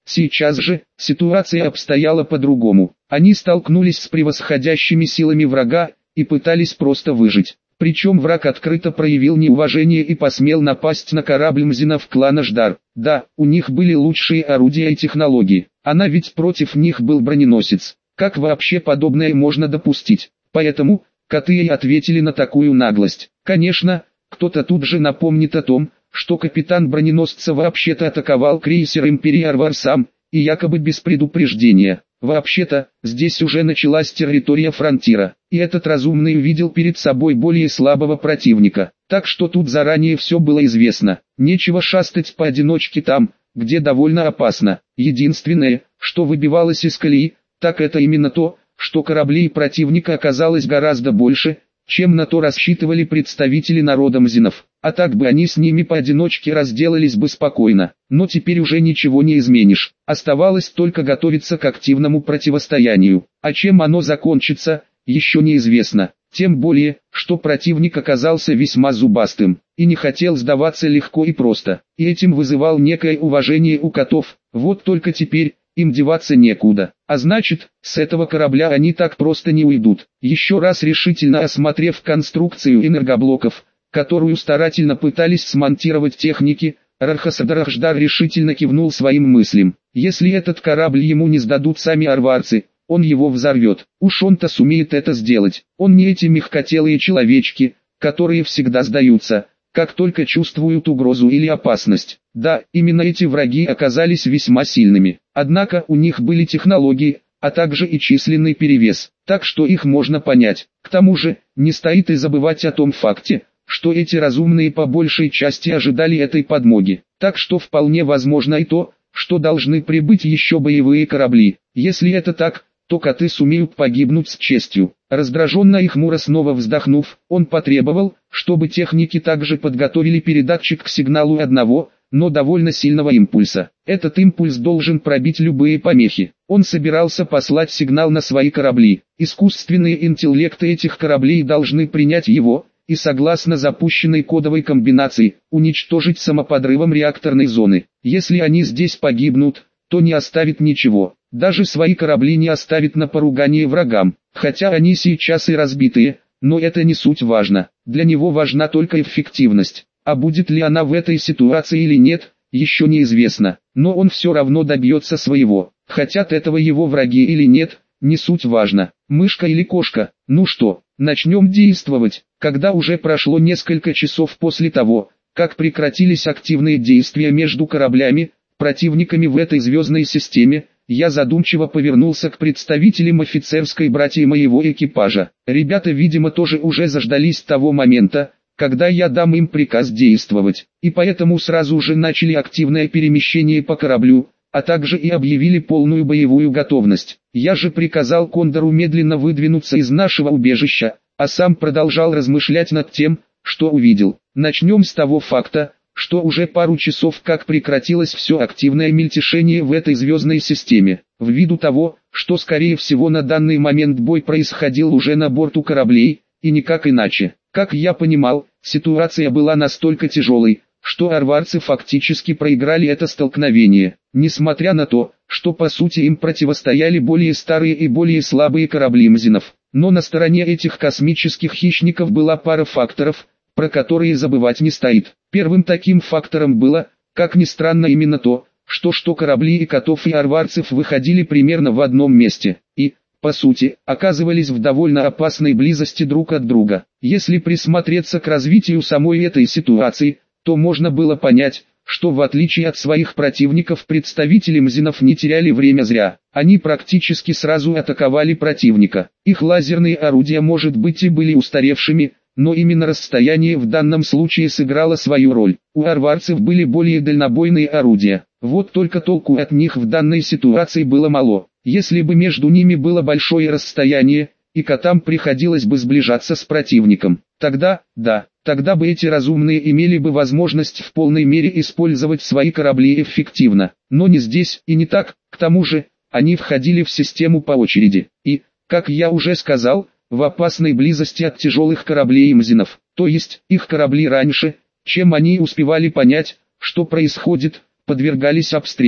Сейчас же, ситуация обстояла по-другому. Они столкнулись с превосходящими силами врага, и пытались просто выжить. Причем враг открыто проявил неуважение и посмел напасть на корабль мзинов клана Ждар. Да, у них были лучшие орудия и технологии, она ведь против них был броненосец. Как вообще подобное можно допустить? Поэтому, коты и ответили на такую наглость. Конечно, кто-то тут же напомнит о том, что капитан броненосца вообще-то атаковал крейсер Империя Арвар сам, и якобы без предупреждения. Вообще-то, здесь уже началась территория фронтира, и этот разумный увидел перед собой более слабого противника. Так что тут заранее все было известно. Нечего шастать поодиночке там, где довольно опасно. Единственное, что выбивалось из колеи, так это именно то, что кораблей противника оказалось гораздо больше, чем на то рассчитывали представители народа мзинов. А так бы они с ними поодиночке разделались бы спокойно. Но теперь уже ничего не изменишь. Оставалось только готовиться к активному противостоянию. А чем оно закончится, еще неизвестно. Тем более, что противник оказался весьма зубастым, и не хотел сдаваться легко и просто. И этим вызывал некое уважение у котов. Вот только теперь им деваться некуда. А значит, с этого корабля они так просто не уйдут. Еще раз решительно осмотрев конструкцию энергоблоков, которую старательно пытались смонтировать техники, Рархасадар Ждар решительно кивнул своим мыслям. Если этот корабль ему не сдадут сами арварцы, он его взорвет. Уж он-то сумеет это сделать. Он не эти мягкотелые человечки, которые всегда сдаются, как только чувствуют угрозу или опасность. Да, именно эти враги оказались весьма сильными. Однако у них были технологии, а также и численный перевес, так что их можно понять. К тому же, не стоит и забывать о том факте, что эти разумные по большей части ожидали этой подмоги. Так что вполне возможно и то, что должны прибыть еще боевые корабли. Если это так, то коты сумеют погибнуть с честью. Раздраженно и хмуро снова вздохнув, он потребовал, чтобы техники также подготовили передатчик к сигналу одного, но довольно сильного импульса. Этот импульс должен пробить любые помехи. Он собирался послать сигнал на свои корабли. Искусственные интеллекты этих кораблей должны принять его, и согласно запущенной кодовой комбинации, уничтожить самоподрывом реакторной зоны. Если они здесь погибнут, то не оставит ничего. Даже свои корабли не оставит на поругание врагам. Хотя они сейчас и разбитые, но это не суть важно. Для него важна только эффективность. А будет ли она в этой ситуации или нет, еще неизвестно. Но он все равно добьется своего. Хотят этого его враги или нет, не суть важно. Мышка или кошка, ну что, начнем действовать. Когда уже прошло несколько часов после того, как прекратились активные действия между кораблями, противниками в этой звездной системе, я задумчиво повернулся к представителям офицерской братьи моего экипажа. Ребята, видимо, тоже уже заждались того момента, когда я дам им приказ действовать, и поэтому сразу же начали активное перемещение по кораблю, а также и объявили полную боевую готовность. Я же приказал Кондору медленно выдвинуться из нашего убежища, а сам продолжал размышлять над тем, что увидел. Начнем с того факта, что уже пару часов как прекратилось все активное мельтешение в этой звездной системе, ввиду того, что скорее всего на данный момент бой происходил уже на борту кораблей, и никак иначе. Как я понимал, ситуация была настолько тяжелой, что арварцы фактически проиграли это столкновение, несмотря на то, что по сути им противостояли более старые и более слабые корабли мзинов. Но на стороне этих космических хищников была пара факторов, про которые забывать не стоит. Первым таким фактором было, как ни странно, именно то, что что корабли и котов и арварцев выходили примерно в одном месте, и, по сути, оказывались в довольно опасной близости друг от друга. Если присмотреться к развитию самой этой ситуации, то можно было понять, что в отличие от своих противников представители мзинов не теряли время зря. Они практически сразу атаковали противника. Их лазерные орудия, может быть, и были устаревшими, но именно расстояние в данном случае сыграло свою роль. У арварцев были более дальнобойные орудия. Вот только толку от них в данной ситуации было мало. Если бы между ними было большое расстояние, и котам приходилось бы сближаться с противником, тогда, да, тогда бы эти разумные имели бы возможность в полной мере использовать свои корабли эффективно. Но не здесь и не так. К тому же, они входили в систему по очереди, и, как я уже сказал, в опасной близости от тяжелых кораблей мзинов, то есть их корабли раньше, чем они успевали понять, что происходит, подвергались обстрелу.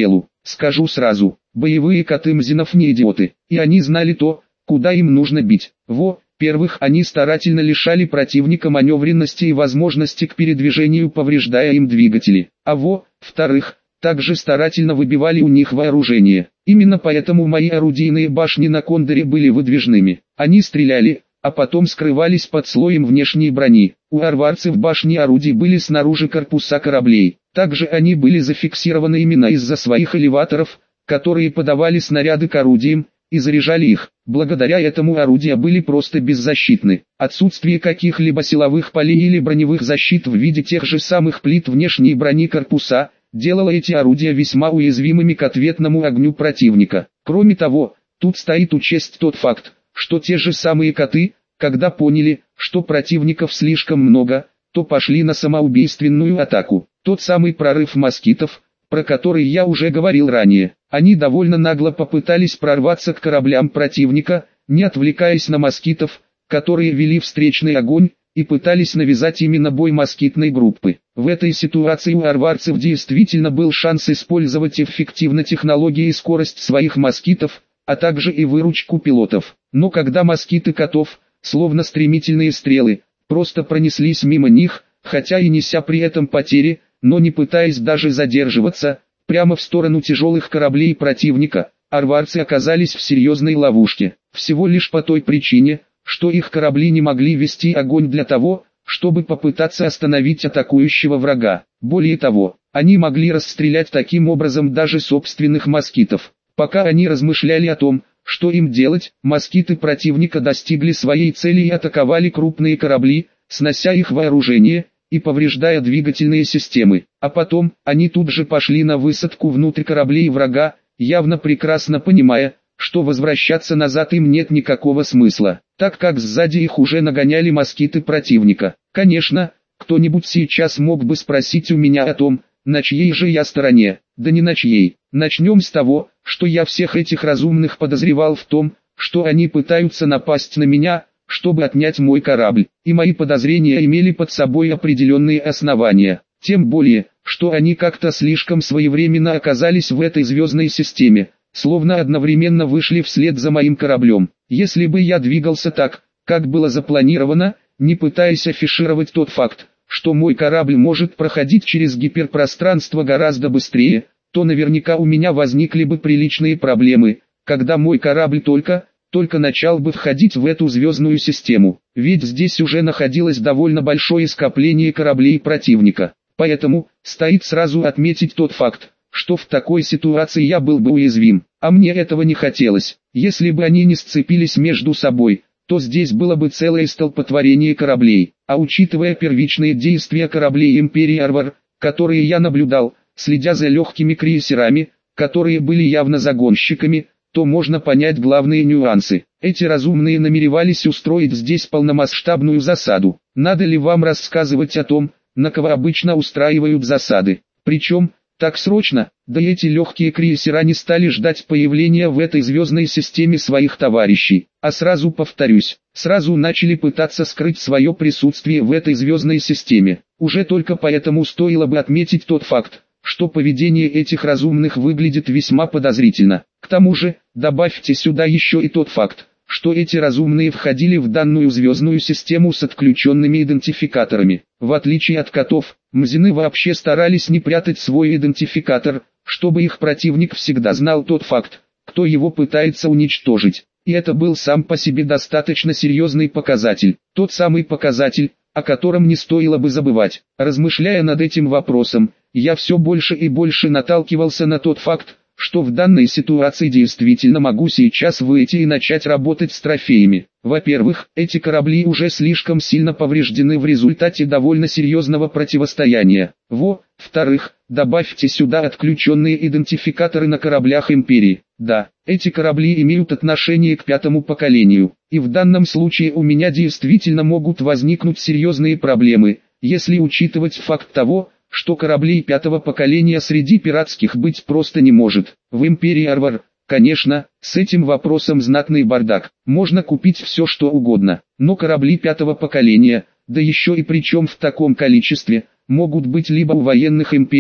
Скажу сразу, боевые коты Мзинов не идиоты, и они знали то, куда им нужно бить. Во-первых, они старательно лишали противника маневренности и возможности к передвижению, повреждая им двигатели. А во-вторых, также старательно выбивали у них вооружение. Именно поэтому мои орудийные башни на Кондоре были выдвижными. Они стреляли, а потом скрывались под слоем внешней брони. У арварцев башни орудий были снаружи корпуса кораблей. Также они были зафиксированы именно из-за своих элеваторов, которые подавали снаряды к орудиям и заряжали их. Благодаря этому орудия были просто беззащитны. Отсутствие каких-либо силовых полей или броневых защит в виде тех же самых плит внешней брони корпуса делало эти орудия весьма уязвимыми к ответному огню противника. Кроме того, тут стоит учесть тот факт, что те же самые коты, когда поняли, что противников слишком много, то пошли на самоубийственную атаку. Тот самый прорыв москитов, про который я уже говорил ранее. Они довольно нагло попытались прорваться к кораблям противника, не отвлекаясь на москитов, которые вели встречный огонь, и пытались навязать именно бой москитной группы. В этой ситуации у арварцев действительно был шанс использовать эффективно технологии и скорость своих москитов, а также и выручку пилотов. Но когда москиты котов, словно стремительные стрелы, просто пронеслись мимо них, хотя и неся при этом потери, но не пытаясь даже задерживаться, прямо в сторону тяжелых кораблей противника, арварцы оказались в серьезной ловушке. Всего лишь по той причине, что их корабли не могли вести огонь для того, чтобы попытаться остановить атакующего врага. Более того, они могли расстрелять таким образом даже собственных москитов. Пока они размышляли о том, что им делать, москиты противника достигли своей цели и атаковали крупные корабли, снося их вооружение и повреждая двигательные системы. А потом, они тут же пошли на высадку внутрь кораблей врага, явно прекрасно понимая, что возвращаться назад им нет никакого смысла, так как сзади их уже нагоняли москиты противника. Конечно, кто-нибудь сейчас мог бы спросить у меня о том, на чьей же я стороне. Да не на чьей. Начнем с того, что я всех этих разумных подозревал в том, что они пытаются напасть на меня, чтобы отнять мой корабль, и мои подозрения имели под собой определенные основания. Тем более, что они как-то слишком своевременно оказались в этой звездной системе, словно одновременно вышли вслед за моим кораблем. Если бы я двигался так, как было запланировано, не пытаясь афишировать тот факт, что мой корабль может проходить через гиперпространство гораздо быстрее, то наверняка у меня возникли бы приличные проблемы, когда мой корабль только, только начал бы входить в эту звездную систему, ведь здесь уже находилось довольно большое скопление кораблей противника. Поэтому, стоит сразу отметить тот факт, что в такой ситуации я был бы уязвим, а мне этого не хотелось. Если бы они не сцепились между собой, то здесь было бы целое столпотворение кораблей, а учитывая первичные действия кораблей Империи Арвар, которые я наблюдал, следя за легкими крейсерами, которые были явно загонщиками, то можно понять главные нюансы. Эти разумные намеревались устроить здесь полномасштабную засаду. Надо ли вам рассказывать о том, на кого обычно устраивают засады? Причем, так срочно, да эти легкие крейсера не стали ждать появления в этой звездной системе своих товарищей, а сразу повторюсь, сразу начали пытаться скрыть свое присутствие в этой звездной системе. Уже только поэтому стоило бы отметить тот факт, что поведение этих разумных выглядит весьма подозрительно. К тому же, добавьте сюда еще и тот факт, что эти разумные входили в данную звездную систему с отключенными идентификаторами. В отличие от котов, мзины вообще старались не прятать свой идентификатор, чтобы их противник всегда знал тот факт, кто его пытается уничтожить. И это был сам по себе достаточно серьезный показатель. Тот самый показатель, о котором не стоило бы забывать. Размышляя над этим вопросом, я все больше и больше наталкивался на тот факт, что в данной ситуации действительно могу сейчас выйти и начать работать с трофеями. Во-первых, эти корабли уже слишком сильно повреждены в результате довольно серьезного противостояния. Во-вторых, добавьте сюда отключенные идентификаторы на кораблях Империи. Да, эти корабли имеют отношение к пятому поколению, и в данном случае у меня действительно могут возникнуть серьезные проблемы, если учитывать факт того, что кораблей пятого поколения среди пиратских быть просто не может. В Империи Арвар, конечно, с этим вопросом знатный бардак. Можно купить все что угодно, но корабли пятого поколения, да еще и причем в таком количестве, могут быть либо у военных империй,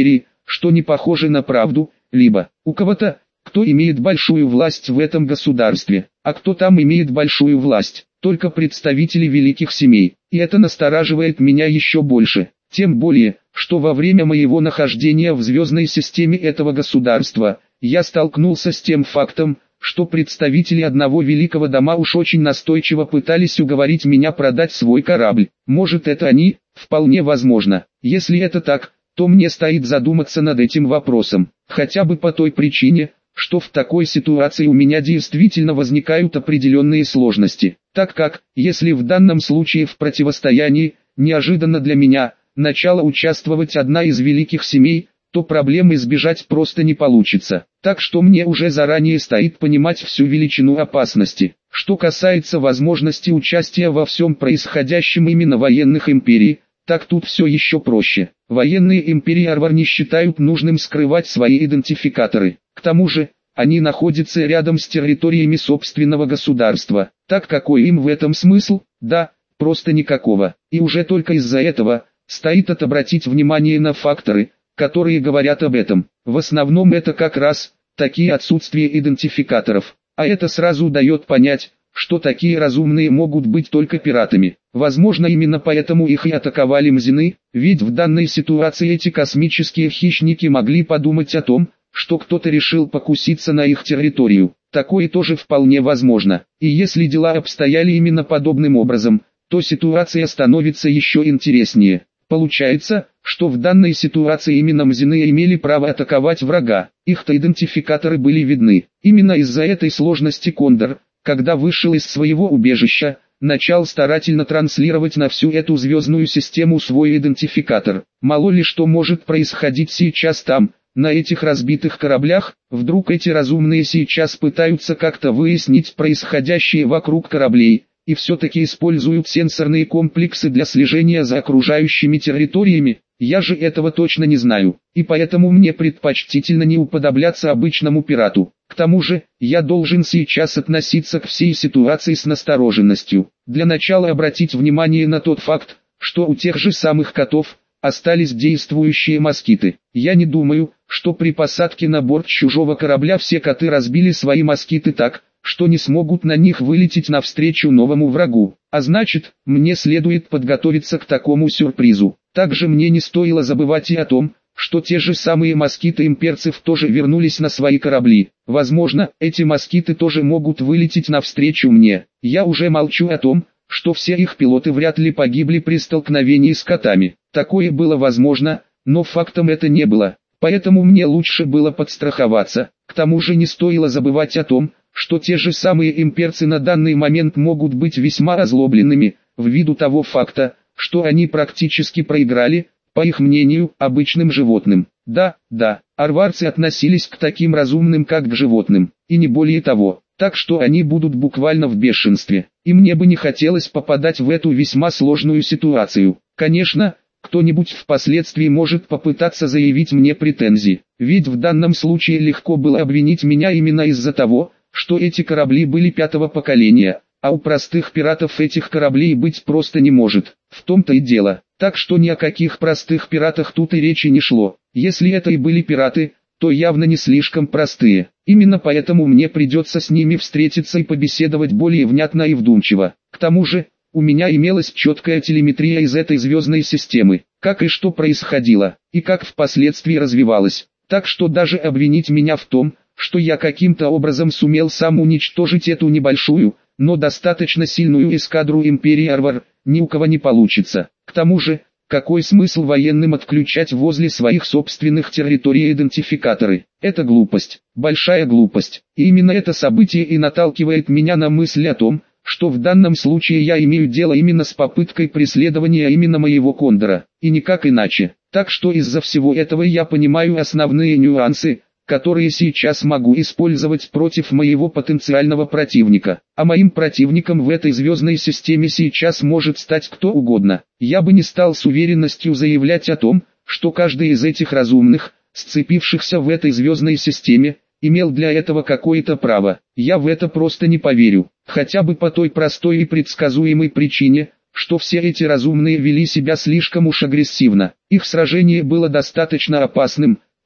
что не похоже на правду, либо у кого-то, кто имеет большую власть в этом государстве, а кто там имеет большую власть, только представители великих семей, и это настораживает меня еще больше, тем более, что во время моего нахождения в звездной системе этого государства, я столкнулся с тем фактом, что представители одного великого дома уж очень настойчиво пытались уговорить меня продать свой корабль. Может, это они? Вполне возможно. Если это так, то мне стоит задуматься над этим вопросом, хотя бы по той причине, что в такой ситуации у меня действительно возникают определенные сложности, так как, если в данном случае в противостоянии, неожиданно для меня, начала участвовать одна из великих семей, то проблем избежать просто не получится. Так что мне уже заранее стоит понимать всю величину опасности. Что касается возможности участия во всем происходящем именно военных империй, так тут все еще проще. Военные империи Арвар не считают нужным скрывать свои идентификаторы. К тому же, они находятся рядом с территориями собственного государства. Так какой им в этом смысл? Да, просто никакого. И уже только из-за этого стоит обратить внимание на факторы, которые говорят об этом. В основном это как раз такие отсутствие идентификаторов. А это сразу дает понять, что такие разумные могут быть только пиратами. Возможно, именно поэтому их и атаковали мзины, ведь в данной ситуации эти космические хищники могли подумать о том, что кто-то решил покуситься на их территорию. Такое тоже вполне возможно. И если дела обстояли именно подобным образом, то ситуация становится еще интереснее. Получается, что в данной ситуации именно мзины имели право атаковать врага, их-то идентификаторы были видны. Именно из-за этой сложности Кондор, когда вышел из своего убежища, начал старательно транслировать на всю эту звездную систему свой идентификатор. Мало ли что может происходить сейчас там, на этих разбитых кораблях, вдруг эти разумные сейчас пытаются как-то выяснить происходящее вокруг кораблей, и все-таки используют сенсорные комплексы для слежения за окружающими территориями. Я же этого точно не знаю, и поэтому мне предпочтительно не уподобляться обычному пирату. К тому же, я должен сейчас относиться к всей ситуации с настороженностью. Для начала обратить внимание на тот факт, что у тех же самых котов остались действующие москиты. Я не думаю, что при посадке на борт чужого корабля все коты разбили свои москиты так, что не смогут на них вылететь навстречу новому врагу. А значит, мне следует подготовиться к такому сюрпризу. Также мне не стоило забывать и о том, что те же самые москиты имперцев тоже вернулись на свои корабли. Возможно, эти москиты тоже могут вылететь навстречу мне. Я уже молчу о том, что все их пилоты вряд ли погибли при столкновении с котами. Такое было возможно, но фактом это не было. Поэтому мне лучше было подстраховаться. К тому же не стоило забывать о том, что те же самые имперцы на данный момент могут быть весьма озлобленными, ввиду того факта, что они практически проиграли, по их мнению, обычным животным. Да, да, арварцы относились к таким разумным как к животным, и не более того, так что они будут буквально в бешенстве, и мне бы не хотелось попадать в эту весьма сложную ситуацию. Конечно, кто-нибудь впоследствии может попытаться заявить мне претензии, ведь в данном случае легко было обвинить меня именно из-за того, что эти корабли были пятого поколения, а у простых пиратов этих кораблей быть просто не может. В том-то и дело. Так что ни о каких простых пиратах тут и речи не шло. Если это и были пираты, то явно не слишком простые. Именно поэтому мне придется с ними встретиться и побеседовать более внятно и вдумчиво. К тому же, у меня имелась четкая телеметрия из этой звездной системы, как и что происходило, и как впоследствии развивалось. Так что даже обвинить меня в том, что я каким-то образом сумел сам уничтожить эту небольшую, но достаточно сильную эскадру Империи Арвар, ни у кого не получится. К тому же, какой смысл военным отключать возле своих собственных территорий идентификаторы? Это глупость, большая глупость. И именно это событие и наталкивает меня на мысль о том, что в данном случае я имею дело именно с попыткой преследования именно моего Кондора, и никак иначе. Так что из-за всего этого я понимаю основные нюансы, которые сейчас могу использовать против моего потенциального противника. А моим противником в этой звездной системе сейчас может стать кто угодно. Я бы не стал с уверенностью заявлять о том, что каждый из этих разумных, сцепившихся в этой звездной системе, имел для этого какое-то право. Я в это просто не поверю. Хотя бы по той простой и предсказуемой причине, что все эти разумные вели себя слишком уж агрессивно. Их сражение было достаточно опасным,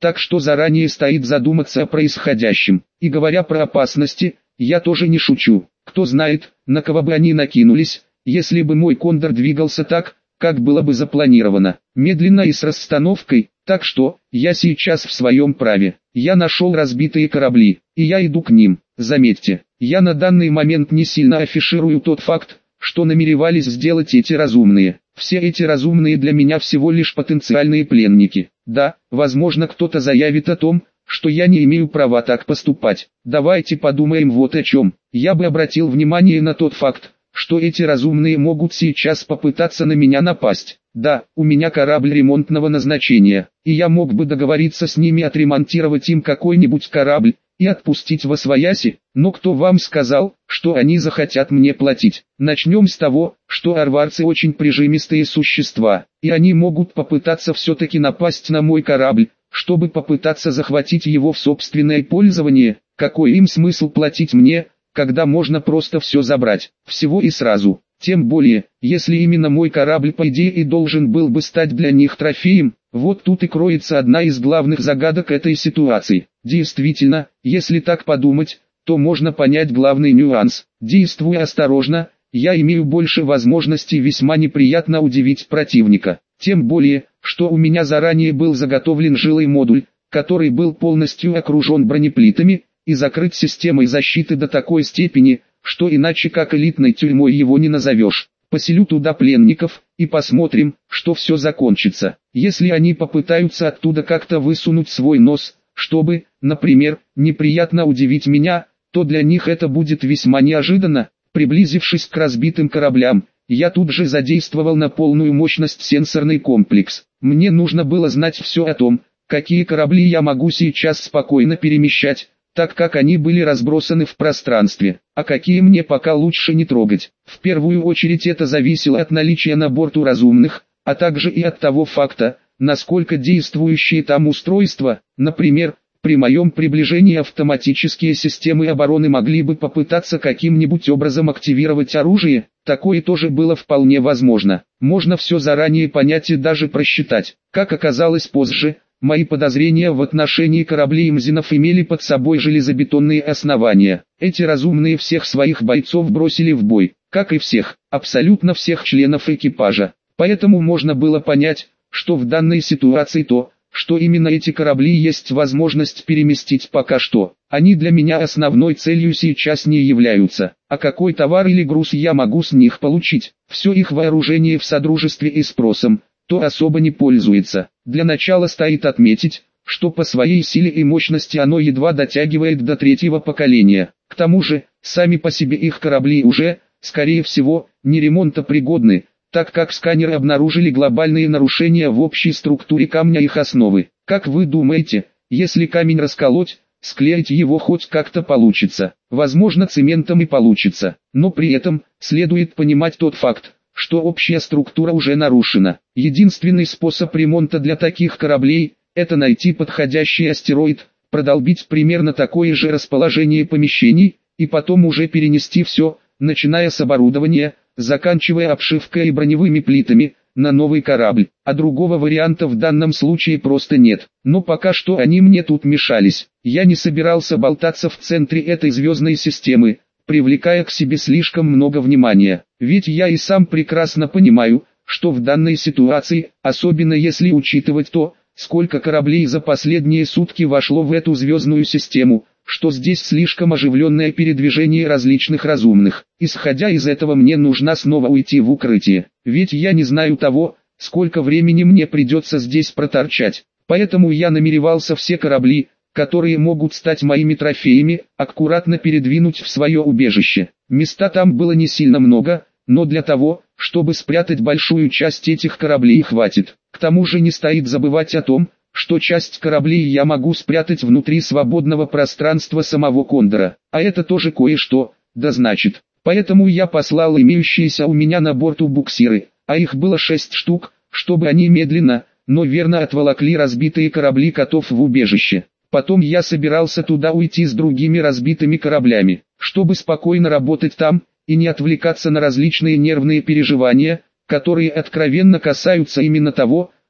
так что заранее стоит задуматься о происходящем. И говоря про опасности, я тоже не шучу. Кто знает, на кого бы они накинулись, если бы мой кондор двигался так, как было бы запланировано, медленно и с расстановкой. Так что, я сейчас в своем праве. Я нашел разбитые корабли, и я иду к ним. Заметьте, я на данный момент не сильно афиширую тот факт, что намеревались сделать эти разумные. Все эти разумные для меня всего лишь потенциальные пленники. Да, возможно, кто-то заявит о том, что я не имею права так поступать. Давайте подумаем вот о чем. Я бы обратил внимание на тот факт, что эти разумные могут сейчас попытаться на меня напасть. Да, у меня корабль ремонтного назначения, и я мог бы договориться с ними отремонтировать им какой-нибудь корабль и отпустить восвояси, но кто вам сказал, что они захотят мне платить? Начнем с того, что арварцы очень прижимистые существа, и они могут попытаться все-таки напасть на мой корабль, чтобы попытаться захватить его в собственное пользование. Какой им смысл платить мне, когда можно просто все забрать, всего и сразу? Тем более, если именно мой корабль по идее и должен был бы стать для них трофеем. Вот тут и кроется одна из главных загадок этой ситуации. Действительно, если так подумать, то можно понять главный нюанс. Действуя осторожно, я имею больше возможностей весьма неприятно удивить противника. Тем более, что у меня заранее был заготовлен жилой модуль, который был полностью окружен бронеплитами и закрыт системой защиты до такой степени, что иначе как элитной тюрьмой его не назовешь. Поселю туда пленников, и посмотрим, что все закончится. Если они попытаются оттуда как-то высунуть свой нос, чтобы, например, неприятно удивить меня, то для них это будет весьма неожиданно. Приблизившись к разбитым кораблям, я тут же задействовал на полную мощность сенсорный комплекс. Мне нужно было знать все о том, какие корабли я могу сейчас спокойно перемещать, так как они были разбросаны в пространстве, а какие мне пока лучше не трогать. В первую очередь это зависело от наличия на борту разумных, а также и от того факта, насколько действующие там устройства, например, при моем приближении автоматические системы обороны могли бы попытаться каким-нибудь образом активировать оружие. Такое тоже было вполне возможно. Можно все заранее понять и даже просчитать. Как оказалось позже, мои подозрения в отношении кораблей Мзинов имели под собой железобетонные основания. Эти разумные всех своих бойцов бросили в бой, как и всех, абсолютно всех членов экипажа. Поэтому можно было понять, что в данной ситуации то, что именно эти корабли есть возможность переместить пока что, они для меня основной целью сейчас не являются. А какой товар или груз я могу с них получить? Все их вооружение в содружестве и спросом, то особо не пользуется. Для начала стоит отметить, что по своей силе и мощности оно едва дотягивает до третьего поколения. К тому же, сами по себе их корабли уже, скорее всего, не ремонтопригодны, так как сканеры обнаружили глобальные нарушения в общей структуре камня их основы. Как вы думаете, если камень расколоть, склеить его хоть как-то получится? Возможно, цементом и получится, но при этом следует понимать тот факт, что общая структура уже нарушена. Единственный способ ремонта для таких кораблей – это найти подходящий астероид, продолбить примерно такое же расположение помещений, и потом уже перенести все, начиная с оборудования, заканчивая обшивкой и броневыми плитами, на новый корабль. А другого варианта в данном случае просто нет. Но пока что они мне тут мешались. Я не собирался болтаться в центре этой звездной системы, привлекая к себе слишком много внимания. Ведь я и сам прекрасно понимаю, что в данной ситуации, особенно если учитывать то, сколько кораблей за последние сутки вошло в эту звездную систему, что здесь слишком оживленное передвижение различных разумных. Исходя из этого, мне нужно снова уйти в укрытие, ведь я не знаю того, сколько времени мне придется здесь проторчать. Поэтому я намеревался все корабли, которые могут стать моими трофеями, аккуратно передвинуть в свое убежище. Места там было не сильно много, но для того, чтобы спрятать большую часть этих кораблей, хватит. К тому же не стоит забывать о том, что часть кораблей я могу спрятать внутри свободного пространства самого Кондора, а это тоже кое-что, да значит. Поэтому я послал имеющиеся у меня на борту буксиры, а их было шесть штук, чтобы они медленно, но верно отволокли разбитые корабли котов в убежище. Потом я собирался туда уйти с другими разбитыми кораблями, чтобы спокойно работать там, и не отвлекаться на различные нервные переживания, которые откровенно касаются именно того,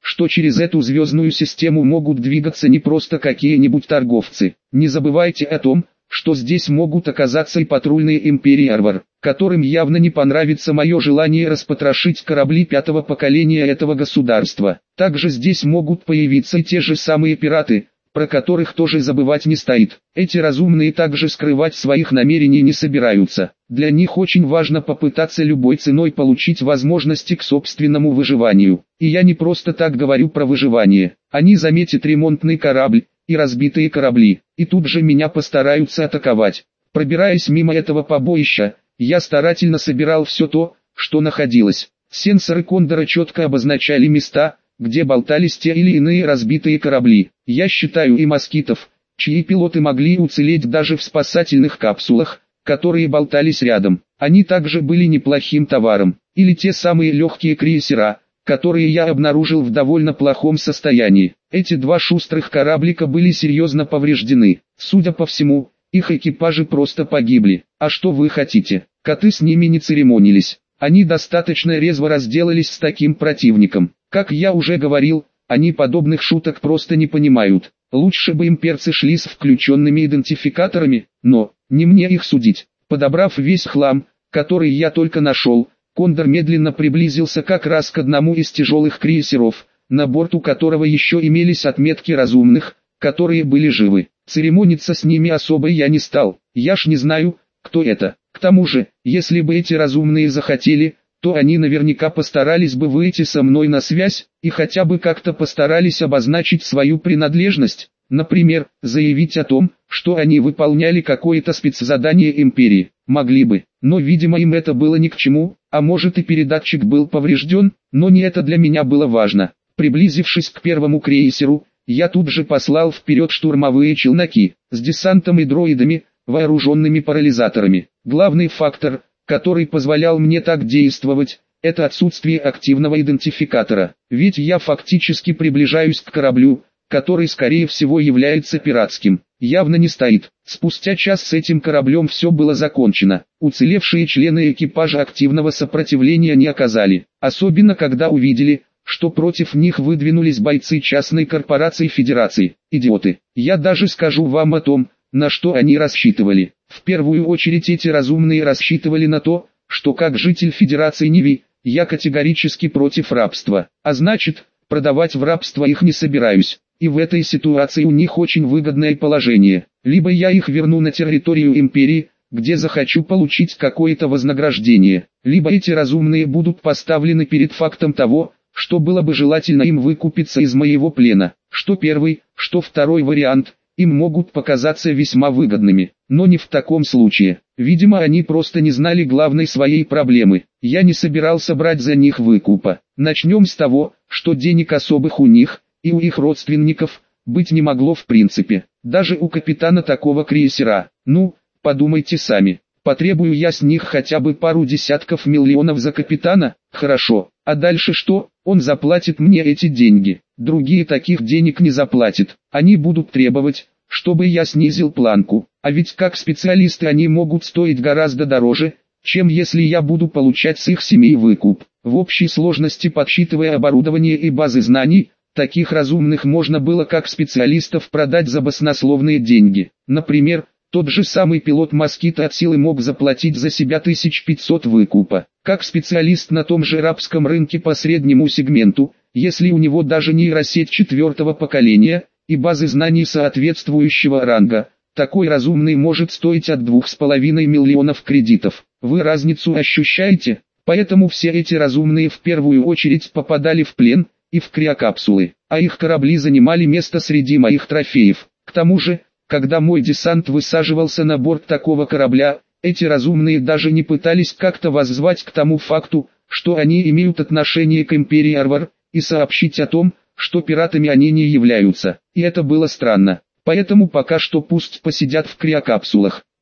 что через эту звездную систему могут двигаться не просто какие-нибудь торговцы. Не забывайте о том, что здесь могут оказаться и патрульные империи Арвар, которым явно не понравится мое желание распотрошить корабли пятого поколения этого государства. Также здесь могут появиться и те же самые пираты, про которых тоже забывать не стоит. Эти разумные также скрывать своих намерений не собираются. Для них очень важно попытаться любой ценой получить возможности к собственному выживанию. И я не просто так говорю про выживание. Они заметят ремонтный корабль и разбитые корабли, и тут же меня постараются атаковать. Пробираясь мимо этого побоища, я старательно собирал все то, что находилось. Сенсоры Кондора четко обозначали места, где болтались те или иные разбитые корабли. Я считаю и москитов, чьи пилоты могли уцелеть даже в спасательных капсулах, которые болтались рядом. Они также были неплохим товаром. Или те самые легкие крейсера, которые я обнаружил в довольно плохом состоянии. Эти два шустрых кораблика были серьезно повреждены. Судя по всему, их экипажи просто погибли. А что вы хотите? Коты с ними не церемонились. Они достаточно резво разделались с таким противником. Как я уже говорил, они подобных шуток просто не понимают. Лучше бы имперцы шли с включенными идентификаторами, но не мне их судить. Подобрав весь хлам, который я только нашел, Кондор медленно приблизился как раз к одному из тяжелых крейсеров, на борту которого еще имелись отметки разумных, которые были живы. Церемониться с ними особо я не стал, я ж не знаю, кто это. К тому же, если бы эти разумные захотели, то они наверняка постарались бы выйти со мной на связь, и хотя бы как-то постарались обозначить свою принадлежность, например, заявить о том, что они выполняли какое-то спецзадание империи. Могли бы, но видимо им это было ни к чему, а может и передатчик был поврежден, но не это для меня было важно. Приблизившись к первому крейсеру, я тут же послал вперед штурмовые челноки, с десантом и дроидами, вооруженными парализаторами. Главный фактор, который позволял мне так действовать, это отсутствие активного идентификатора, ведь я фактически приближаюсь к кораблю, который скорее всего является пиратским. Явно не стоит. Спустя час с этим кораблем все было закончено. Уцелевшие члены экипажа активного сопротивления не оказали, особенно когда увидели, что против них выдвинулись бойцы частной корпорации Федерации. Идиоты. Я даже скажу вам о том, на что они рассчитывали. В первую очередь эти разумные рассчитывали на то, что как житель Федерации Ниви, я категорически против рабства, а значит, продавать в рабство их не собираюсь. И в этой ситуации у них очень выгодное положение. Либо я их верну на территорию империи, где захочу получить какое-то вознаграждение, либо эти разумные будут поставлены перед фактом того, что было бы желательно им выкупиться из моего плена. Что первый, что второй вариант, им могут показаться весьма выгодными, но не в таком случае. Видимо, они просто не знали главной своей проблемы. Я не собирался брать за них выкупа. Начнем с того, что денег особых у них и у их родственников быть не могло в принципе. Даже у капитана такого крейсера. Ну, подумайте сами. Потребую я с них хотя бы пару десятков миллионов за капитана? Хорошо. А дальше что? Он заплатит мне эти деньги. Другие таких денег не заплатят. Они будут требовать, чтобы я снизил планку. А ведь как специалисты они могут стоить гораздо дороже, чем если я буду получать с их семей выкуп. В общей сложности, подсчитывая оборудование и базы знаний, таких разумных можно было как специалистов продать за баснословные деньги. Например, тот же самый пилот Москита от силы мог заплатить за себя тысячу пятьсот выкупа. Как специалист на том же рабском рынке по среднему сегменту, если у него даже нейросеть четвертого поколения и базы знаний соответствующего ранга, такой разумный может стоить от двух с половиной миллионов кредитов. Вы разницу ощущаете? Поэтому все эти разумные в первую очередь попадали в плен и в криокапсулы, а их корабли занимали место среди моих трофеев. К тому же, когда мой десант высаживался на борт такого корабля, эти разумные даже не пытались как-то воззвать к тому факту, что они имеют отношение к империи Арвар, и сообщить о том, что пиратами они не являются. И это было странно. Поэтому пока что пусть посидят в криокапсулах.